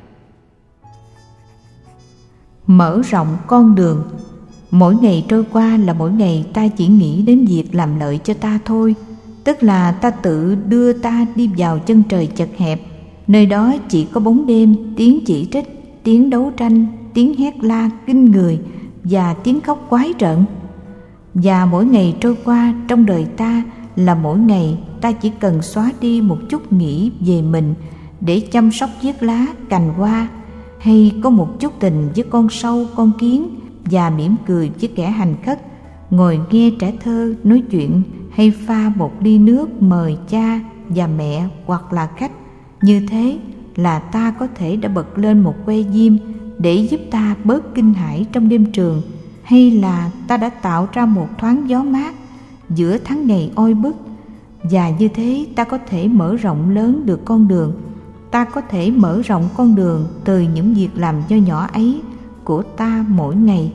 Mở rộng con đường. Mỗi ngày trôi qua là mỗi ngày ta chỉ nghĩ đến việc làm lợi cho ta thôi, tức là ta tự đưa ta đi vào chân trời chật hẹp. Nơi đó chỉ có bóng đêm, tiếng chỉ trích, tiếng đấu tranh, tiếng hét la kinh người và tiếng khóc quái rợn. Và mỗi ngày trôi qua trong đời ta là mỗi ngày ta chỉ cần xóa đi một chút nghĩ về mình để chăm sóc chiếc lá, cành hoa, hay có một chút tình với con sâu, con kiến, và mỉm cười với kẻ hành khất, ngồi nghe trẻ thơ nói chuyện, hay pha một ly nước mời cha và mẹ hoặc là khách. Như thế là ta có thể đã bật lên một que diêm để giúp ta bớt kinh hãi trong đêm trường, hay là ta đã tạo ra một thoáng gió mát giữa tháng ngày oi bức. Và như thế ta có thể mở rộng lớn được con đường. Ta có thể mở rộng con đường từ những việc làm nho nhỏ ấy của ta mỗi ngày.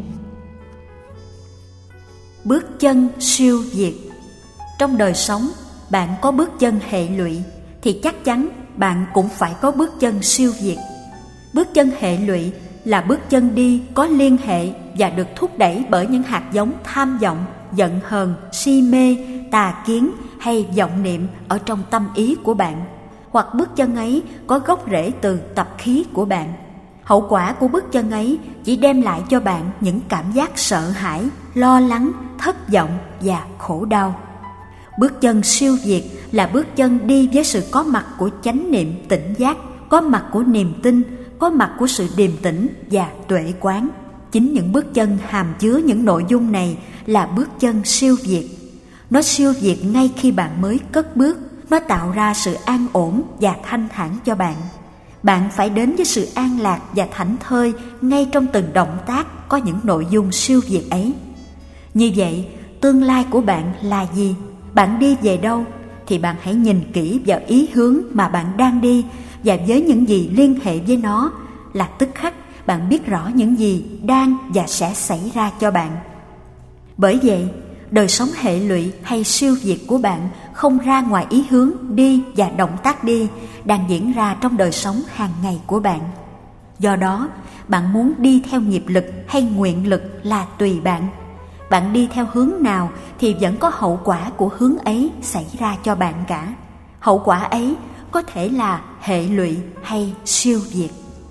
Bước chân siêu việt. Trong đời sống, bạn có bước chân hệ lụy thì chắc chắn bạn cũng phải có bước chân siêu việt. Bước chân hệ lụy là bước chân đi có liên hệ và được thúc đẩy bởi những hạt giống tham vọng, giận hờn, si mê, tà kiến hay vọng niệm ở trong tâm ý của bạn. Hoặc bước chân ấy có gốc rễ từ tập khí của bạn. Hậu quả của bước chân ấy chỉ đem lại cho bạn những cảm giác sợ hãi, lo lắng, thất vọng và khổ đau. Bước chân siêu việt là bước chân đi với sự có mặt của chánh niệm tỉnh giác, có mặt của niềm tin, có mặt của sự điềm tĩnh và tuệ quán. Chính những bước chân hàm chứa những nội dung này là bước chân siêu việt. Nó siêu việt ngay khi bạn mới cất bước. Nó tạo ra sự an ổn và thanh thản cho bạn. Bạn phải đến với sự an lạc và thảnh thơi ngay trong từng động tác có những nội dung siêu việt ấy. Như vậy, tương lai của bạn là gì? Bạn đi về đâu? Thì bạn hãy nhìn kỹ vào ý hướng mà bạn đang đi, và với những gì liên hệ với nó là tức khắc bạn biết rõ những gì đang và sẽ xảy ra cho bạn. Bởi vậy, đời sống hệ lụy hay siêu việt của bạn không ra ngoài ý hướng đi và động tác đi đang diễn ra trong đời sống hàng ngày của bạn. Do đó, bạn muốn đi theo nghiệp lực hay nguyện lực là tùy bạn. Bạn đi theo hướng nào thì vẫn có hậu quả của hướng ấy xảy ra cho bạn cả. Hậu quả ấy có thể là hệ lụy hay siêu việt.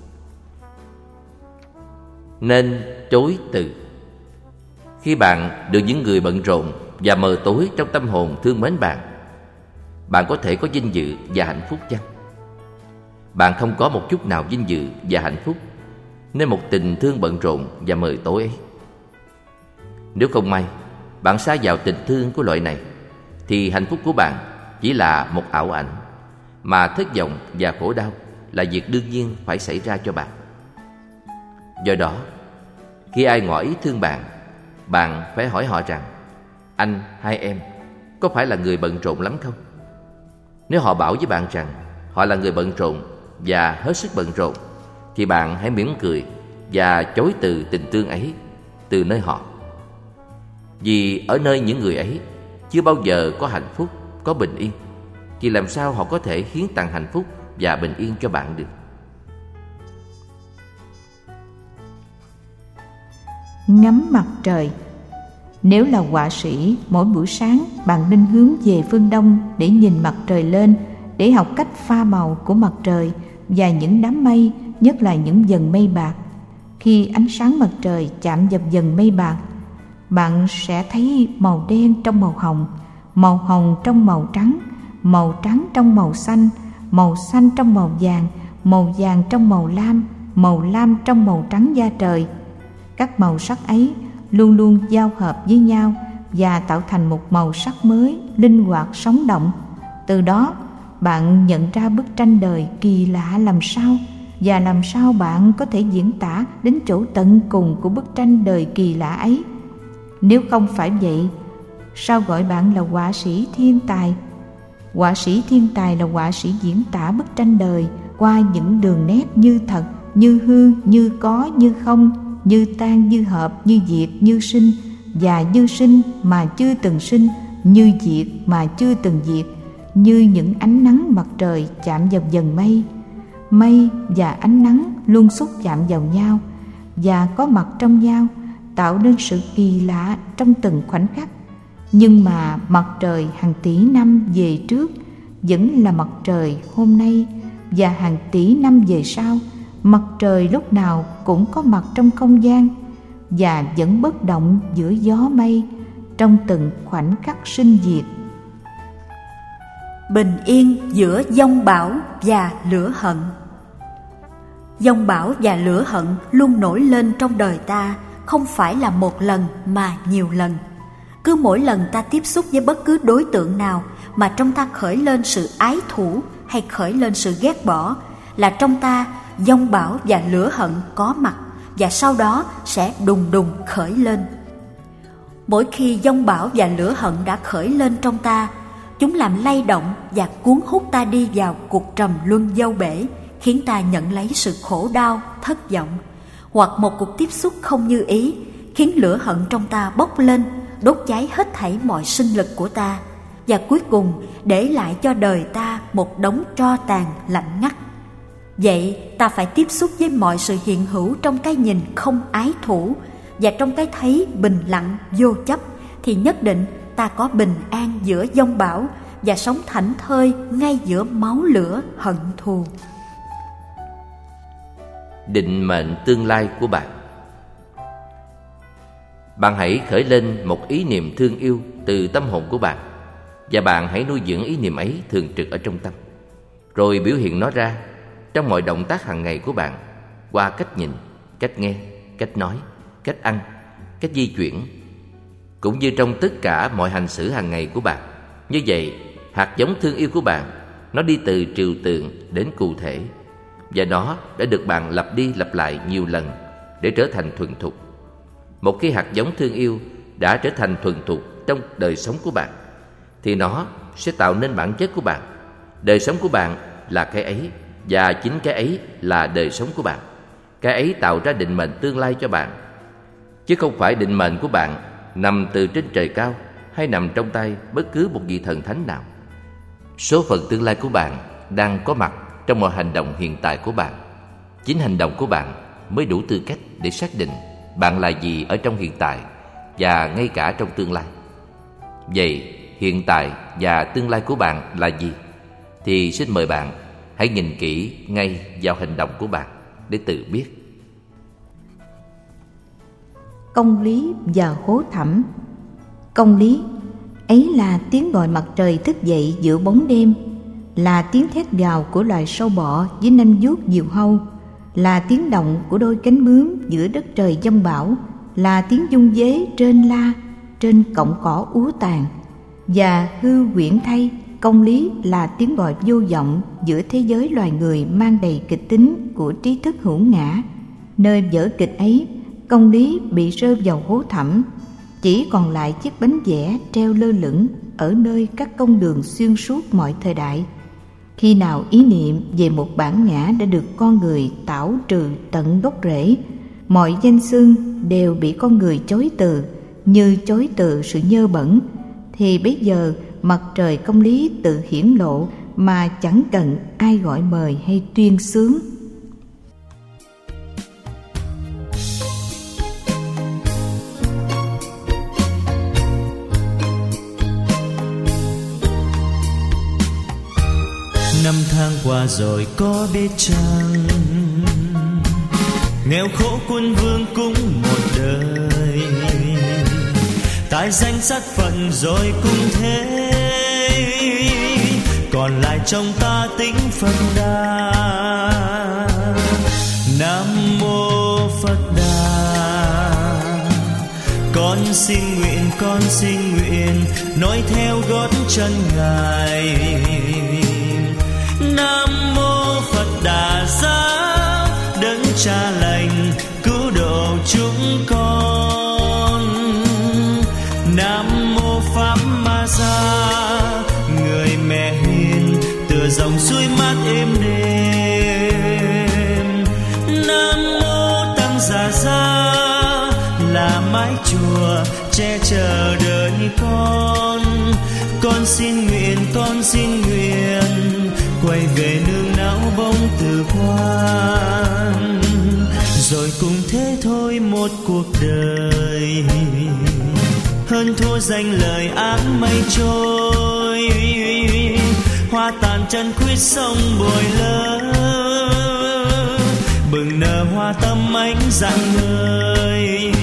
Nên chối từ. Khi bạn được những người bận rộn và mờ tối trong tâm hồn thương mến bạn, bạn có thể có vinh dự và hạnh phúc chăng? Bạn không có một chút nào vinh dự và hạnh phúc nên một tình thương bận rộn và mờ tối ấy. Nếu không may bạn sa vào tình thương của loại này, thì hạnh phúc của bạn chỉ là một ảo ảnh, mà thất vọng và khổ đau là việc đương nhiên phải xảy ra cho bạn. Do đó, khi ai ngỏ ý thương bạn, bạn phải hỏi họ rằng: anh hay em có phải là người bận rộn lắm không? Nếu họ bảo với bạn rằng họ là người bận rộn và hết sức bận rộn, thì bạn hãy mỉm cười và chối từ tình thương ấy từ nơi họ. Vì ở nơi những người ấy chưa bao giờ có hạnh phúc, có bình yên, thì làm sao họ có thể hiến tặng hạnh phúc và bình yên cho bạn được? Ngắm mặt trời. Nếu là họa sĩ, mỗi buổi sáng bạn nên hướng về phương đông để nhìn mặt trời lên, để học cách pha màu của mặt trời và những đám mây, nhất là những dần mây bạc. Khi ánh sáng mặt trời chạm vào dần mây bạc, bạn sẽ thấy màu đen trong màu hồng trong màu trắng trong màu xanh trong màu vàng trong màu lam trong màu trắng da trời. Các màu sắc ấy luôn luôn giao hợp với nhau và tạo thành một màu sắc mới, linh hoạt, sống động. Từ đó, bạn nhận ra bức tranh đời kỳ lạ làm sao, và làm sao bạn có thể diễn tả đến chỗ tận cùng của bức tranh đời kỳ lạ ấy. Nếu không phải vậy, sao gọi bạn là họa sĩ thiên tài? Họa sĩ thiên tài là họa sĩ diễn tả bức tranh đời qua những đường nét như thật, như hư, như có, như không, như tan, như hợp, như diệt, như sinh, và như sinh mà chưa từng sinh, như diệt mà chưa từng diệt, như những ánh nắng mặt trời chạm vào dần mây. Mây và ánh nắng luôn xúc chạm vào nhau và có mặt trong nhau, tạo nên sự kỳ lạ trong từng khoảnh khắc. Nhưng mà mặt trời hàng tỷ năm về trước vẫn là mặt trời hôm nay, và hàng tỷ năm về sau, mặt trời lúc nào cũng có mặt trong không gian và vẫn bất động giữa gió mây trong từng khoảnh khắc sinh diệt. Bình yên giữa giông bão và lửa hận. Giông bão và lửa hận luôn nổi lên trong đời ta, không phải là một lần mà nhiều lần. Cứ mỗi lần ta tiếp xúc với bất cứ đối tượng nào mà trong ta khởi lên sự ái thủ hay khởi lên sự ghét bỏ, là trong ta giông bão và lửa hận có mặt, và sau đó sẽ đùng đùng khởi lên. Mỗi khi giông bão và lửa hận đã khởi lên trong ta, chúng làm lay động và cuốn hút ta đi vào cuộc trầm luân dâu bể, khiến ta nhận lấy sự khổ đau, thất vọng. Hoặc một cuộc tiếp xúc không như ý khiến lửa hận trong ta bốc lên, đốt cháy hết thảy mọi sinh lực của ta, và cuối cùng để lại cho đời ta một đống tro tàn lạnh ngắt. Vậy ta phải tiếp xúc với mọi sự hiện hữu trong cái nhìn không ái thủ và trong cái thấy bình lặng vô chấp, thì nhất định ta có bình an giữa giông bão và sống thảnh thơi ngay giữa máu lửa hận thù. Định mệnh tương lai của bạn. Bạn hãy khởi lên một ý niệm thương yêu từ tâm hồn của bạn, và bạn hãy nuôi dưỡng ý niệm ấy thường trực ở trong tâm, rồi biểu hiện nó ra trong mọi động tác hàng ngày của bạn, qua cách nhìn, cách nghe, cách nói, cách ăn, cách di chuyển, cũng như trong tất cả mọi hành xử hàng ngày của bạn. Như vậy, hạt giống thương yêu của bạn, nó đi từ trừu tượng đến cụ thể, và nó đã được bạn lặp đi lặp lại nhiều lần để trở thành thuần thục. Một khi hạt giống thương yêu đã trở thành thuần thục trong đời sống của bạn, thì nó sẽ tạo nên bản chất của bạn. Đời sống của bạn là cái ấy, và chính cái ấy là đời sống của bạn. Cái ấy tạo ra định mệnh tương lai cho bạn, chứ không phải định mệnh của bạn nằm từ trên trời cao hay nằm trong tay bất cứ một vị thần thánh nào. Số phận tương lai của bạn đang có mặt trong mọi hành động hiện tại của bạn. Chính hành động của bạn mới đủ tư cách để xác định bạn là gì ở trong hiện tại và ngay cả trong tương lai. Vậy hiện tại và tương lai của bạn là gì? Thì xin mời bạn hãy nhìn kỹ ngay vào hành động của bạn để tự biết. Công lý và hố thẳm. Công lý ấy là tiếng gọi mặt trời thức dậy giữa bóng đêm, là tiếng thét gào của loài sâu bọ với nanh vuốt diều hâu, là tiếng động của đôi cánh bướm giữa đất trời giông bão, là tiếng dung dế trên la trên cọng cỏ úa tàn. Và hư quyển thay, công lý là tiếng gọi vô vọng giữa thế giới loài người mang đầy kịch tính của trí thức hữu ngã. Nơi vở kịch ấy, công lý bị rơi vào hố thẳm, chỉ còn lại chiếc bánh vẽ treo lơ lửng ở nơi các công đường xuyên suốt mọi thời đại. Khi nào ý niệm về một bản ngã đã được con người tảo trừ tận gốc rễ, mọi danh xưng đều bị con người chối từ, như chối từ sự nhơ bẩn, thì bây giờ mặt trời công lý tự hiển lộ mà chẳng cần ai gọi mời hay tuyên xướng. Năm tháng qua rồi có biết chăng, nghèo khổ quân vương cũng một đời, tại danh sát phận rồi cũng thế, còn lại trong ta tính Phật Đà. Nam mô Phật Đà. Con xin nguyện nói theo gót chân Ngài. Nam mô Phật Đà Giáo, đấng cha lành cứu độ chúng con. Nam mô Pháp mái chùa che chở đợi con. Con xin nguyện quay về nương náu bóng từ quan, rồi cùng thế thôi một cuộc đời hơn thua danh lời áng mây trôi. Hoa tàn chân khuyết sông bồi lỡ, bừng nở hoa tâm ánh rạng ngời.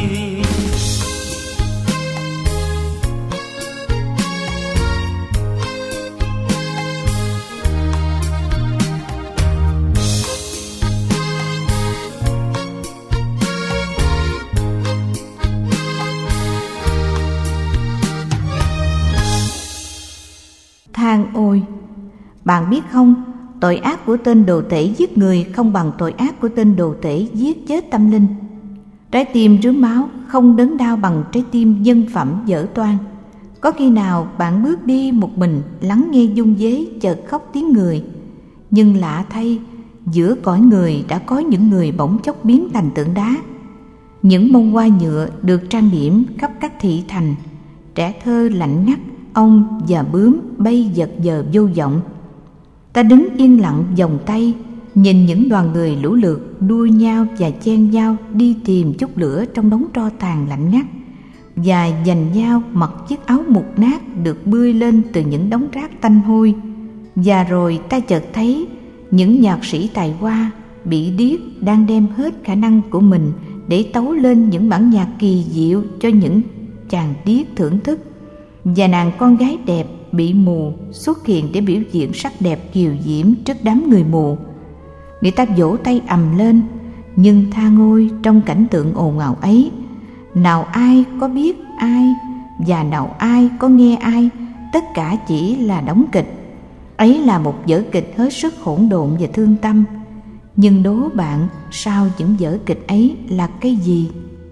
Than ôi! Bạn biết không, tội ác của tên đồ tể giết người không bằng tội ác của tên đồ tể giết chết tâm linh. Trái tim rướm máu không đớn đau bằng trái tim nhân phẩm dở toan. Có khi nào bạn bước đi một mình lắng nghe dung dế chợt khóc tiếng người, nhưng lạ thay, giữa cõi người đã có những người bỗng chốc biến thành tượng đá. Những bông hoa nhựa được trang điểm khắp các thị thành, trẻ thơ lạnh ngắt, ong và bướm bay giật giờ vô vọng. Ta đứng yên lặng vòng tay, nhìn những đoàn người lũ lượt đua nhau và chen nhau đi tìm chút lửa trong đống tro tàn lạnh ngắt, và giành nhau mặc chiếc áo mục nát được bươi lên từ những đống rác tanh hôi. Và rồi ta chợt thấy những nhạc sĩ tài hoa bị điếc đang đem hết khả năng của mình để tấu lên những bản nhạc kỳ diệu cho những chàng điếc thưởng thức. Và nàng con gái đẹp bị mù xuất hiện để biểu diễn sắc đẹp kiều diễm trước đám người mù. Người ta vỗ tay ầm lên, nhưng tha ngôi trong cảnh tượng ồn ào ấy, nào ai có biết ai và nào ai có nghe ai, tất cả chỉ là đóng kịch. Ấy là một vở kịch hết sức hỗn độn và thương tâm. Nhưng đố bạn, sau những vở kịch ấy là cái gì?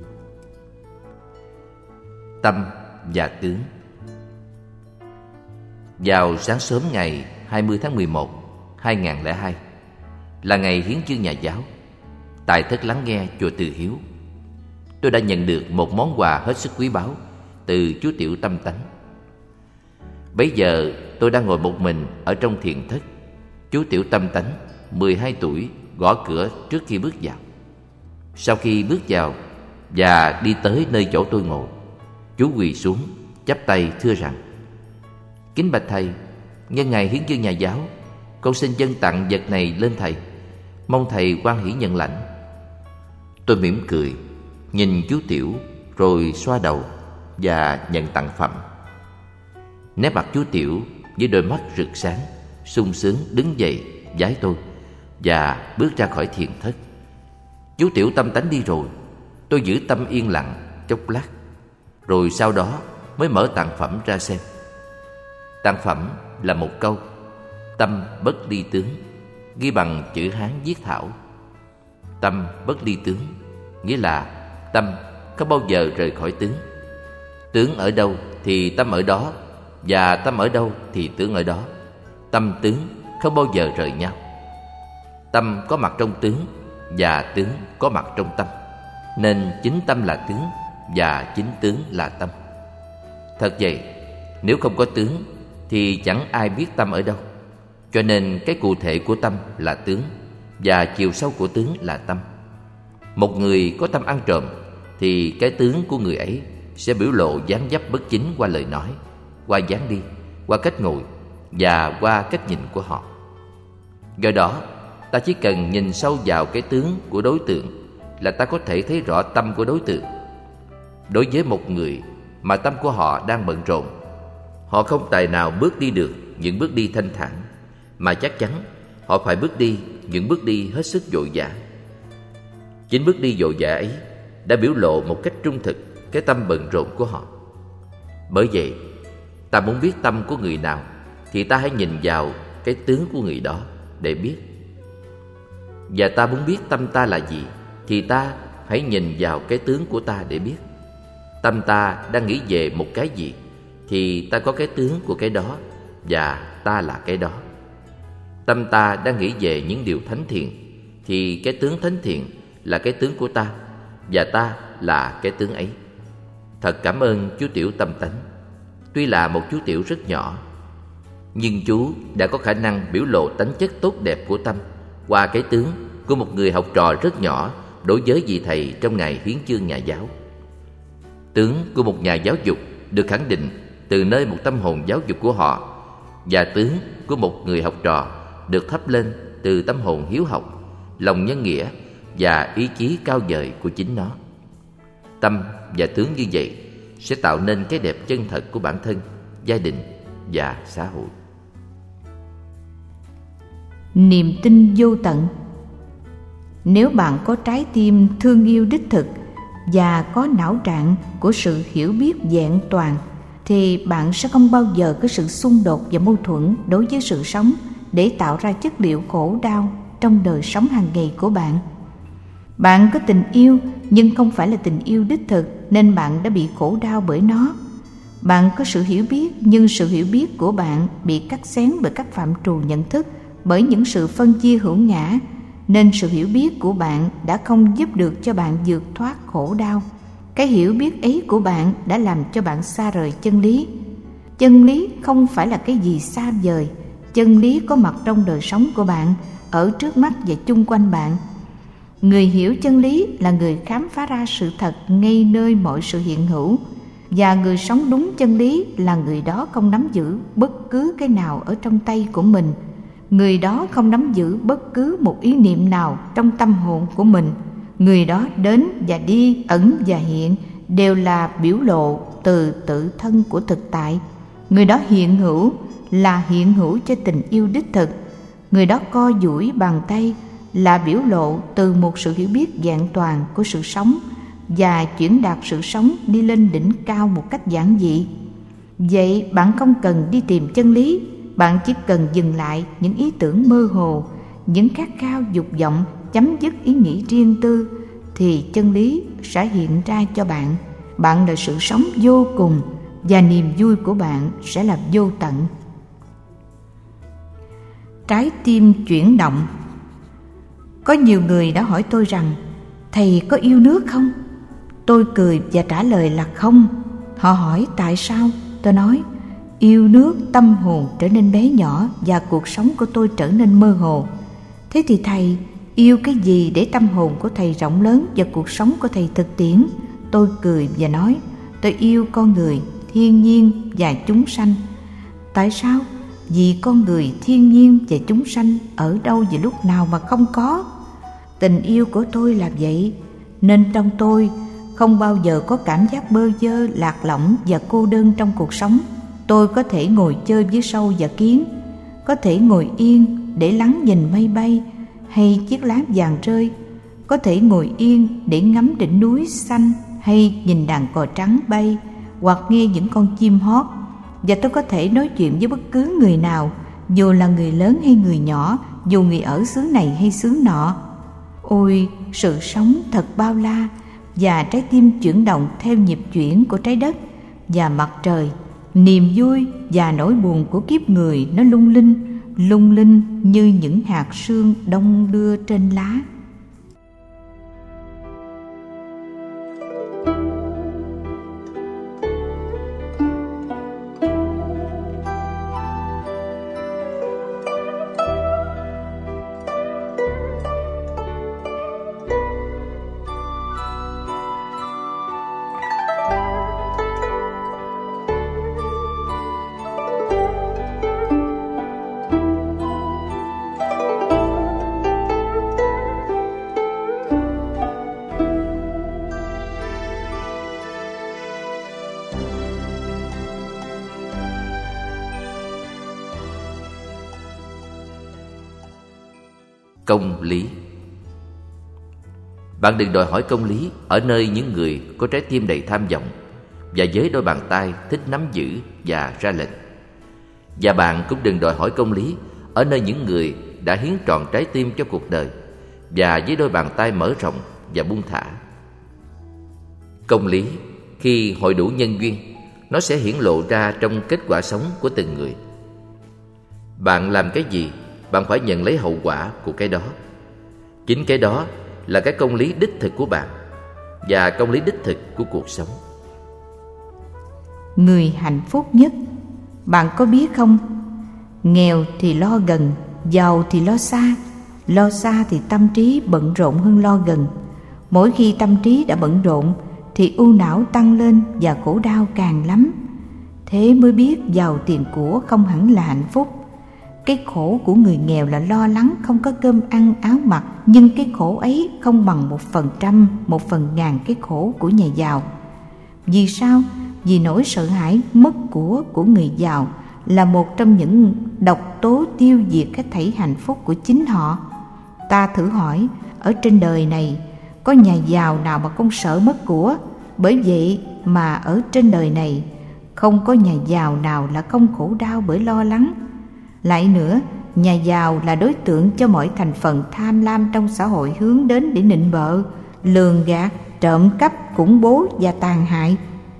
Tâm và tướng. Vào sáng sớm ngày 20 tháng 11, 2002 là ngày hiến chương nhà giáo, tại thất lắng nghe chùa Từ Hiếu, tôi đã nhận được một món quà hết sức quý báu từ chú Tiểu Tâm Tánh. Bấy giờ tôi đang ngồi một mình ở trong thiền thất. Chú Tiểu Tâm Tánh 12 tuổi gõ cửa trước khi bước vào. Sau khi bước vào và đi tới nơi chỗ tôi ngồi, chú quỳ xuống chắp tay thưa rằng: Kính bạch thầy, nhân ngày hiến chương nhà giáo, con xin dâng tặng vật này lên thầy, mong thầy hoan hỷ nhận lãnh. Tôi mỉm cười, nhìn chú Tiểu rồi xoa đầu và nhận tặng phẩm. Nét mặt chú Tiểu với đôi mắt rực sáng, sung sướng đứng dậy vái tôi và bước ra khỏi thiền thất. Chú Tiểu Tâm Tánh đi rồi, tôi giữ tâm yên lặng chốc lát, rồi sau đó mới mở tặng phẩm ra xem. Tặng phẩm là một câu: Tâm bất ly tướng, ghi bằng chữ Hán viết thảo. Tâm bất ly tướng nghĩa là tâm không bao giờ rời khỏi tướng. Tướng ở đâu thì tâm ở đó, và tâm ở đâu thì tướng ở đó. Tâm tướng không bao giờ rời nhau. Tâm có mặt trong tướng và tướng có mặt trong tâm, nên chính tâm là tướng và chính tướng là tâm. Thật vậy, nếu không có tướng thì chẳng ai biết tâm ở đâu. Cho nên cái cụ thể của tâm là tướng, và chiều sâu của tướng là tâm. Một người có tâm ăn trộm thì cái tướng của người ấy sẽ biểu lộ dáng dấp bất chính qua lời nói, qua dáng đi, qua cách ngồi và qua cách nhìn của họ. Do đó, ta chỉ cần nhìn sâu vào cái tướng của đối tượng là ta có thể thấy rõ tâm của đối tượng. Đối với một người mà tâm của họ đang bận rộn, họ không tài nào bước đi được những bước đi thanh thản, mà chắc chắn họ phải bước đi những bước đi hết sức vội vã. Chính bước đi vội vã ấy đã biểu lộ một cách trung thực cái tâm bận rộn của họ. Bởi vậy, ta muốn biết tâm của người nào thì ta hãy nhìn vào cái tướng của người đó để biết. Và ta muốn biết tâm ta là gì thì ta hãy nhìn vào cái tướng của ta để biết. Tâm ta đang nghĩ về một cái gì thì ta có cái tướng của cái đó, và ta là cái đó. Tâm ta đang nghĩ về những điều thánh thiện thì cái tướng thánh thiện là cái tướng của ta, và ta là cái tướng ấy. Thật cảm ơn chú Tiểu Tâm Tánh. Tuy là một chú Tiểu rất nhỏ, nhưng chú đã có khả năng biểu lộ tánh chất tốt đẹp của Tâm qua cái tướng của một người học trò rất nhỏ đối với vị thầy trong ngày hiến chương nhà giáo. Tướng của một nhà giáo dục được khẳng định từ nơi một tâm hồn giáo dục của họ, và tướng của một người học trò được thắp lên từ tâm hồn hiếu học, lòng nhân nghĩa và ý chí cao vời của chính nó. Tâm và tướng như vậy sẽ tạo nên cái đẹp chân thật của bản thân, gia đình và xã hội. Niềm tin vô tận. Nếu bạn có trái tim thương yêu đích thực và có não trạng của sự hiểu biết vẹn toàn, thì bạn sẽ không bao giờ có sự xung đột và mâu thuẫn đối với sự sống để tạo ra chất liệu khổ đau trong đời sống hàng ngày của bạn. Bạn có tình yêu nhưng không phải là tình yêu đích thực, nên bạn đã bị khổ đau bởi nó. Bạn có sự hiểu biết nhưng sự hiểu biết của bạn bị cắt xén bởi các phạm trù nhận thức, bởi những sự phân chia hữu ngã, nên sự hiểu biết của bạn đã không giúp được cho bạn vượt thoát khổ đau. Cái hiểu biết ấy của bạn đã làm cho bạn xa rời chân lý. Chân lý không phải là cái gì xa vời. Chân lý có mặt trong đời sống của bạn, ở trước mắt và chung quanh bạn. Người hiểu chân lý là người khám phá ra sự thật ngay nơi mọi sự hiện hữu, và người sống đúng chân lý là người đó không nắm giữ bất cứ cái nào ở trong tay của mình. Người đó không nắm giữ bất cứ một ý niệm nào trong tâm hồn của mình. Người đó đến và đi, ẩn và hiện đều là biểu lộ từ tự thân của thực tại. Người đó hiện hữu là hiện hữu cho tình yêu đích thực. Người đó co duỗi bàn tay là biểu lộ từ một sự hiểu biết vẹn toàn của sự sống, và chuyển đạt sự sống đi lên đỉnh cao một cách giản dị. Vậy bạn không cần đi tìm chân lý, bạn chỉ cần dừng lại những ý tưởng mơ hồ, những khát khao dục vọng, chấm dứt ý nghĩ riêng tư, thì chân lý sẽ hiện ra cho bạn. Bạn là sự sống vô cùng, và niềm vui của bạn sẽ là vô tận. Trái tim chuyển động. Có nhiều người đã hỏi tôi rằng, thầy có yêu nước không? Tôi cười và trả lời là không. Họ hỏi tại sao? Tôi nói, yêu nước tâm hồn trở nên bé nhỏ và cuộc sống của tôi trở nên mơ hồ. Thế thì thầy yêu cái gì để tâm hồn của thầy rộng lớn và cuộc sống của thầy thực tiễn? Tôi cười và nói, tôi yêu con người, thiên nhiên và chúng sanh. Tại sao? Vì con người, thiên nhiên và chúng sanh ở đâu và lúc nào mà không có? Tình yêu của tôi là vậy, nên trong tôi không bao giờ có cảm giác bơ vơ, lạc lõng và cô đơn trong cuộc sống. Tôi có thể ngồi chơi với sâu và kiến, có thể ngồi yên để lắng nhìn mây bay hay chiếc lá vàng rơi, có thể ngồi yên để ngắm đỉnh núi xanh hay nhìn đàn cò trắng bay, hoặc nghe những con chim hót. Và tôi có thể nói chuyện với bất cứ người nào, dù là người lớn hay người nhỏ, dù người ở xứ này hay xứ nọ. Ôi, sự sống thật bao la, và trái tim chuyển động theo nhịp chuyển của trái đất và mặt trời. Niềm vui và nỗi buồn của kiếp người nó lung linh như những hạt sương đong đưa trên lá. Công lý. Bạn đừng đòi hỏi công lý ở nơi những người có trái tim đầy tham vọng và với đôi bàn tay thích nắm giữ và ra lệnh. Và bạn cũng đừng đòi hỏi công lý ở nơi những người đã hiến trọn trái tim cho cuộc đời và với đôi bàn tay mở rộng và buông thả. Công lý khi hội đủ nhân duyên, nó sẽ hiển lộ ra trong kết quả sống của từng người. Bạn làm cái gì, bạn phải nhận lấy hậu quả của cái đó. Chính cái đó là cái công lý đích thực của bạn và công lý đích thực của cuộc sống. người hạnh phúc nhất. Bạn có biết không? Nghèo thì lo gần, giàu thì lo xa. Lo xa thì tâm trí bận rộn hơn lo gần. Mỗi khi tâm trí đã bận rộn thì ưu não tăng lên và khổ đau càng lắm. Thế mới biết giàu tiền của không hẳn là hạnh phúc. Cái khổ của người nghèo là lo lắng không có cơm ăn áo mặc, nhưng cái khổ ấy không bằng 1%, 1/1000 cái khổ của nhà giàu. Vì sao? Vì nỗi sợ hãi mất của người giàu là một trong những độc tố tiêu diệt hết thảy hạnh phúc của chính họ. Ta thử hỏi, ở trên đời này có nhà giàu nào mà không sợ mất của? Bởi vậy mà ở trên đời này không có nhà giàu nào là không khổ đau bởi lo lắng. Lại nữa, nhà giàu là đối tượng cho mọi thành phần tham lam trong xã hội hướng đến để nịnh bợ, lường gạt, trộm cắp, khủng bố và tàn hại.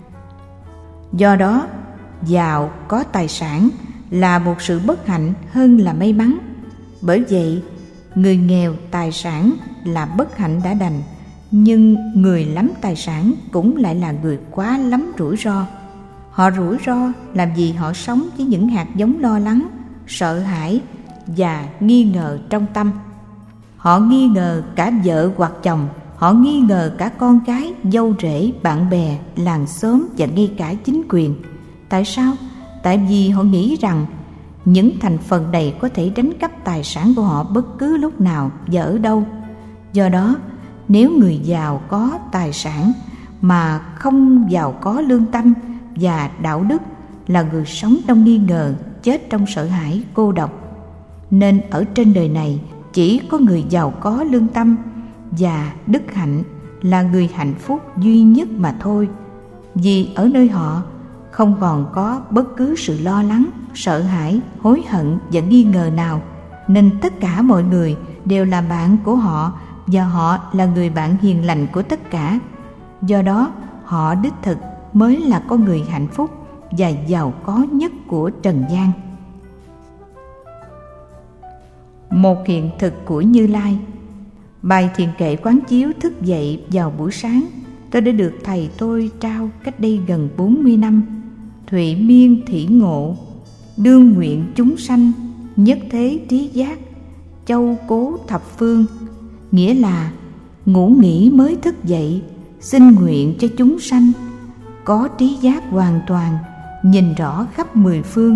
Do đó, giàu có tài sản là một sự bất hạnh hơn là may mắn. Bởi vậy, người nghèo tài sản là bất hạnh đã đành, nhưng người lắm tài sản cũng lại là người quá lắm rủi ro. Họ rủi ro làm vì họ sống với những hạt giống lo lắng, sợ hãi và nghi ngờ trong tâm. Họ nghi ngờ cả vợ hoặc chồng, họ nghi ngờ cả con cái, dâu rể, bạn bè, làng xóm và ngay cả chính quyền. Tại sao? Tại vì họ nghĩ rằng những thành phần này có thể đánh cắp tài sản của họ bất cứ lúc nào và ở đâu. Do đó, nếu người giàu có tài sản mà không giàu có lương tâm và đạo đức là người sống trong nghi ngờ, chết trong sợ hãi, cô độc. Nên ở trên đời này chỉ có người giàu có lương tâm và đức hạnh là người hạnh phúc duy nhất mà thôi. Vì ở nơi họ không còn có bất cứ sự lo lắng, sợ hãi, hối hận và nghi ngờ nào, nên tất cả mọi người đều là bạn của họ và họ là người bạn hiền lành của tất cả. Do đó, họ đích thực mới là con người hạnh phúc và giàu có nhất của trần gian. Một hiện thực của Như Lai. Bài thiền kệ quán chiếu thức dậy vào buổi sáng tôi đã được thầy tôi trao cách đây gần 40 năm. Thụy miên thỉ ngộ, đương nguyện chúng sanh, nhất thế trí giác, châu cố thập phương. Nghĩa là ngủ nghỉ mới thức dậy, xin nguyện cho chúng sanh có trí giác hoàn toàn, nhìn rõ khắp 10 phương.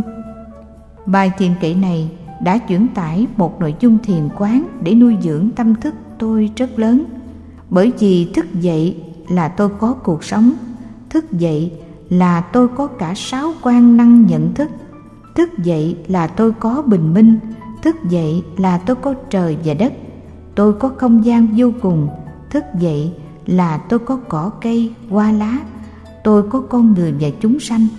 Bài thiền kệ này đã chuyển tải một nội dung thiền quán để nuôi dưỡng tâm thức tôi rất lớn. Bởi vì thức dậy là tôi có cuộc sống, thức dậy là tôi có cả 6 quan năng nhận thức, thức dậy là tôi có bình minh, thức dậy là tôi có trời và đất, tôi có không gian vô cùng, thức dậy là tôi có cỏ cây, hoa lá, tôi có con người và chúng sanh.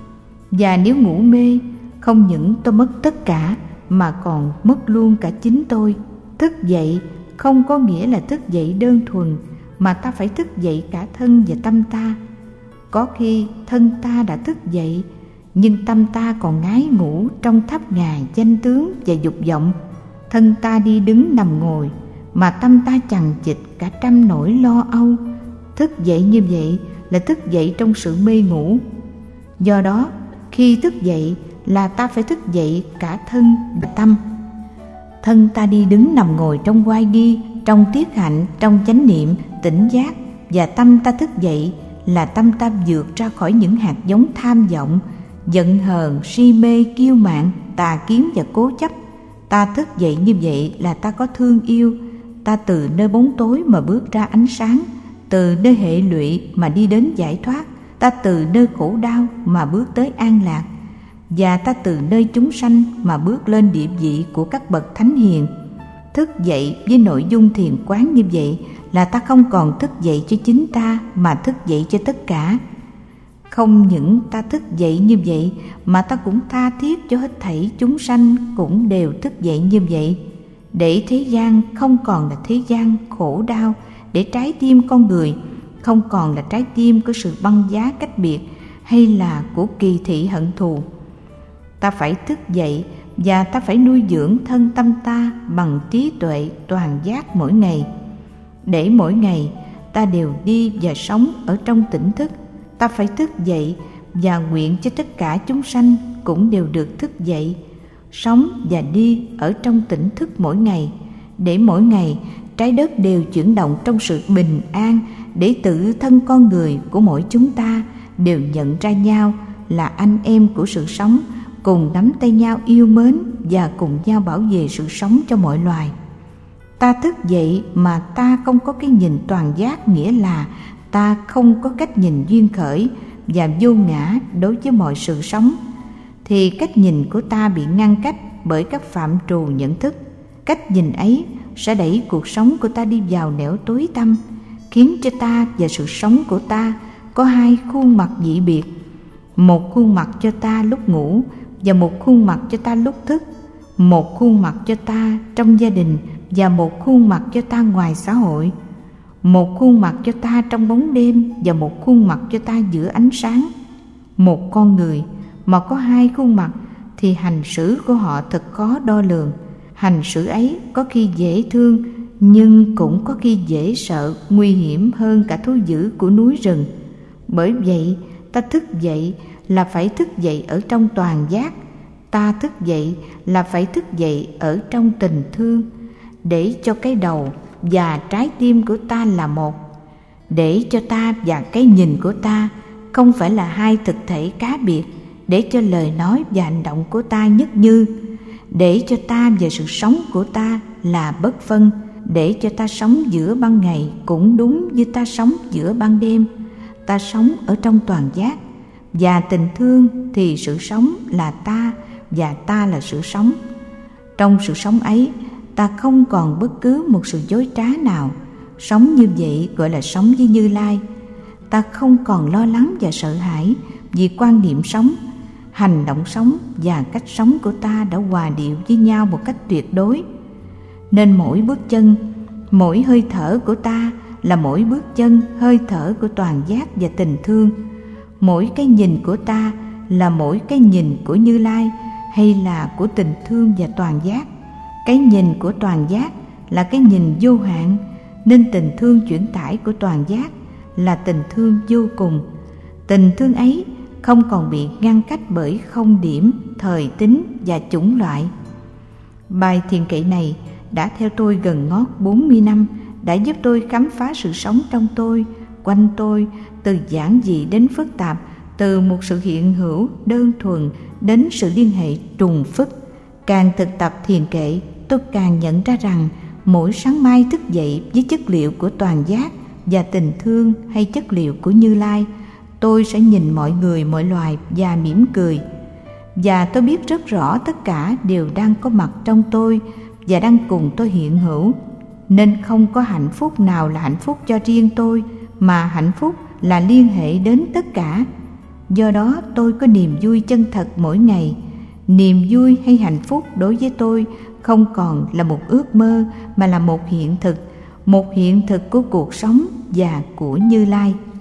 Và nếu ngủ mê, không những tôi mất tất cả mà còn mất luôn cả chính tôi. Thức dậy không có nghĩa là thức dậy đơn thuần, mà ta phải thức dậy cả thân và tâm ta. Có khi thân ta đã thức dậy, nhưng tâm ta còn ngái ngủ trong tháp ngài danh tướng và dục vọng. Thân ta đi đứng nằm ngồi, mà tâm ta chằng chịt cả trăm nỗi lo âu. Thức dậy như vậy là thức dậy trong sự mê ngủ. Do đó, khi thức dậy là ta phải thức dậy cả thân và tâm. Thân ta đi đứng nằm ngồi trong oai nghi, trong tiết hạnh, trong chánh niệm, tỉnh giác, và tâm ta thức dậy là tâm ta vượt ra khỏi những hạt giống tham vọng, giận hờn, si mê, kiêu mạn, tà kiến và cố chấp. Ta thức dậy như vậy là ta có thương yêu, ta từ nơi bóng tối mà bước ra ánh sáng, từ nơi hệ lụy mà đi đến giải thoát, ta từ nơi khổ đau mà bước tới an lạc, và ta từ nơi chúng sanh mà bước lên địa vị của các bậc thánh hiền. Thức dậy với nội dung thiền quán như vậy là ta không còn thức dậy cho chính ta mà thức dậy cho tất cả. Không những ta thức dậy như vậy mà ta cũng tha thiết cho hết thảy chúng sanh cũng đều thức dậy như vậy, để thế gian không còn là thế gian khổ đau, để trái tim con người không còn là trái tim của sự băng giá cách biệt hay là của kỳ thị hận thù. Ta phải thức dậy và ta phải nuôi dưỡng thân tâm ta bằng trí tuệ toàn giác mỗi ngày, để mỗi ngày ta đều đi và sống ở trong tỉnh thức. Ta phải thức dậy và nguyện cho tất cả chúng sanh cũng đều được thức dậy, sống và đi ở trong tỉnh thức mỗi ngày, để mỗi ngày trái đất đều chuyển động trong sự bình an, để tự thân con người của mỗi chúng ta đều nhận ra nhau là anh em của sự sống, cùng nắm tay nhau yêu mến và cùng nhau bảo vệ sự sống cho mọi loài. Ta thức dậy mà ta không có cái nhìn toàn giác, nghĩa là ta không có cách nhìn duyên khởi và vô ngã đối với mọi sự sống, thì cách nhìn của ta bị ngăn cách bởi các phạm trù nhận thức. Cách nhìn ấy sẽ đẩy cuộc sống của ta đi vào nẻo tối tăm, khiến cho ta và sự sống của ta có hai khuôn mặt dị biệt, một khuôn mặt cho ta lúc ngủ và một khuôn mặt cho ta lúc thức, một khuôn mặt cho ta trong gia đình và một khuôn mặt cho ta ngoài xã hội, một khuôn mặt cho ta trong bóng đêm và một khuôn mặt cho ta giữa ánh sáng. Một con người mà có hai khuôn mặt thì hành xử của họ thật khó đo lường. Hành xử ấy có khi dễ thương, nhưng cũng có khi dễ sợ, nguy hiểm hơn cả thú dữ của núi rừng. Bởi vậy, ta thức dậy là phải thức dậy ở trong toàn giác. Ta thức dậy là phải thức dậy ở trong tình thương, để cho cái đầu và trái tim của ta là một, để cho ta và cái nhìn của ta không phải là hai thực thể cá biệt, để cho lời nói và hành động của ta nhất như, để cho ta và sự sống của ta là bất phân, để cho ta sống giữa ban ngày cũng đúng như ta sống giữa ban đêm. Ta sống ở trong toàn giác, và tình thương thì sự sống là ta và ta là sự sống. Trong sự sống ấy, ta không còn bất cứ một sự dối trá nào. Sống như vậy gọi là sống với Như Lai. Ta không còn lo lắng và sợ hãi vì quan niệm sống. Hành động sống và cách sống của ta đã hòa điệu với nhau một cách tuyệt đối. Nên mỗi bước chân, mỗi hơi thở của ta là mỗi bước chân, hơi thở của toàn giác và tình thương. Mỗi cái nhìn của ta là mỗi cái nhìn của Như Lai hay là của tình thương và toàn giác. Cái nhìn của toàn giác là cái nhìn vô hạn, nên tình thương chuyển tải của toàn giác là tình thương vô cùng. Tình thương ấy không còn bị ngăn cách bởi không điểm, thời tính và chủng loại. Bài thiền kệ này đã theo tôi gần ngót 40 năm, đã giúp tôi khám phá sự sống trong tôi, quanh tôi, từ giản dị đến phức tạp, từ một sự hiện hữu đơn thuần đến sự liên hệ trùng phức. Càng thực tập thiền kệ, tôi càng nhận ra rằng mỗi sáng mai thức dậy với chất liệu của toàn giác và tình thương hay chất liệu của Như Lai, tôi sẽ nhìn mọi người mọi loài và mỉm cười. Và tôi biết rất rõ tất cả đều đang có mặt trong tôi và đang cùng tôi hiện hữu. Nên không có hạnh phúc nào là hạnh phúc cho riêng tôi, mà hạnh phúc là liên hệ đến tất cả. Do đó tôi có niềm vui chân thật mỗi ngày. Niềm vui hay hạnh phúc đối với tôi không còn là một ước mơ, mà là một hiện thực của cuộc sống và của Như Lai.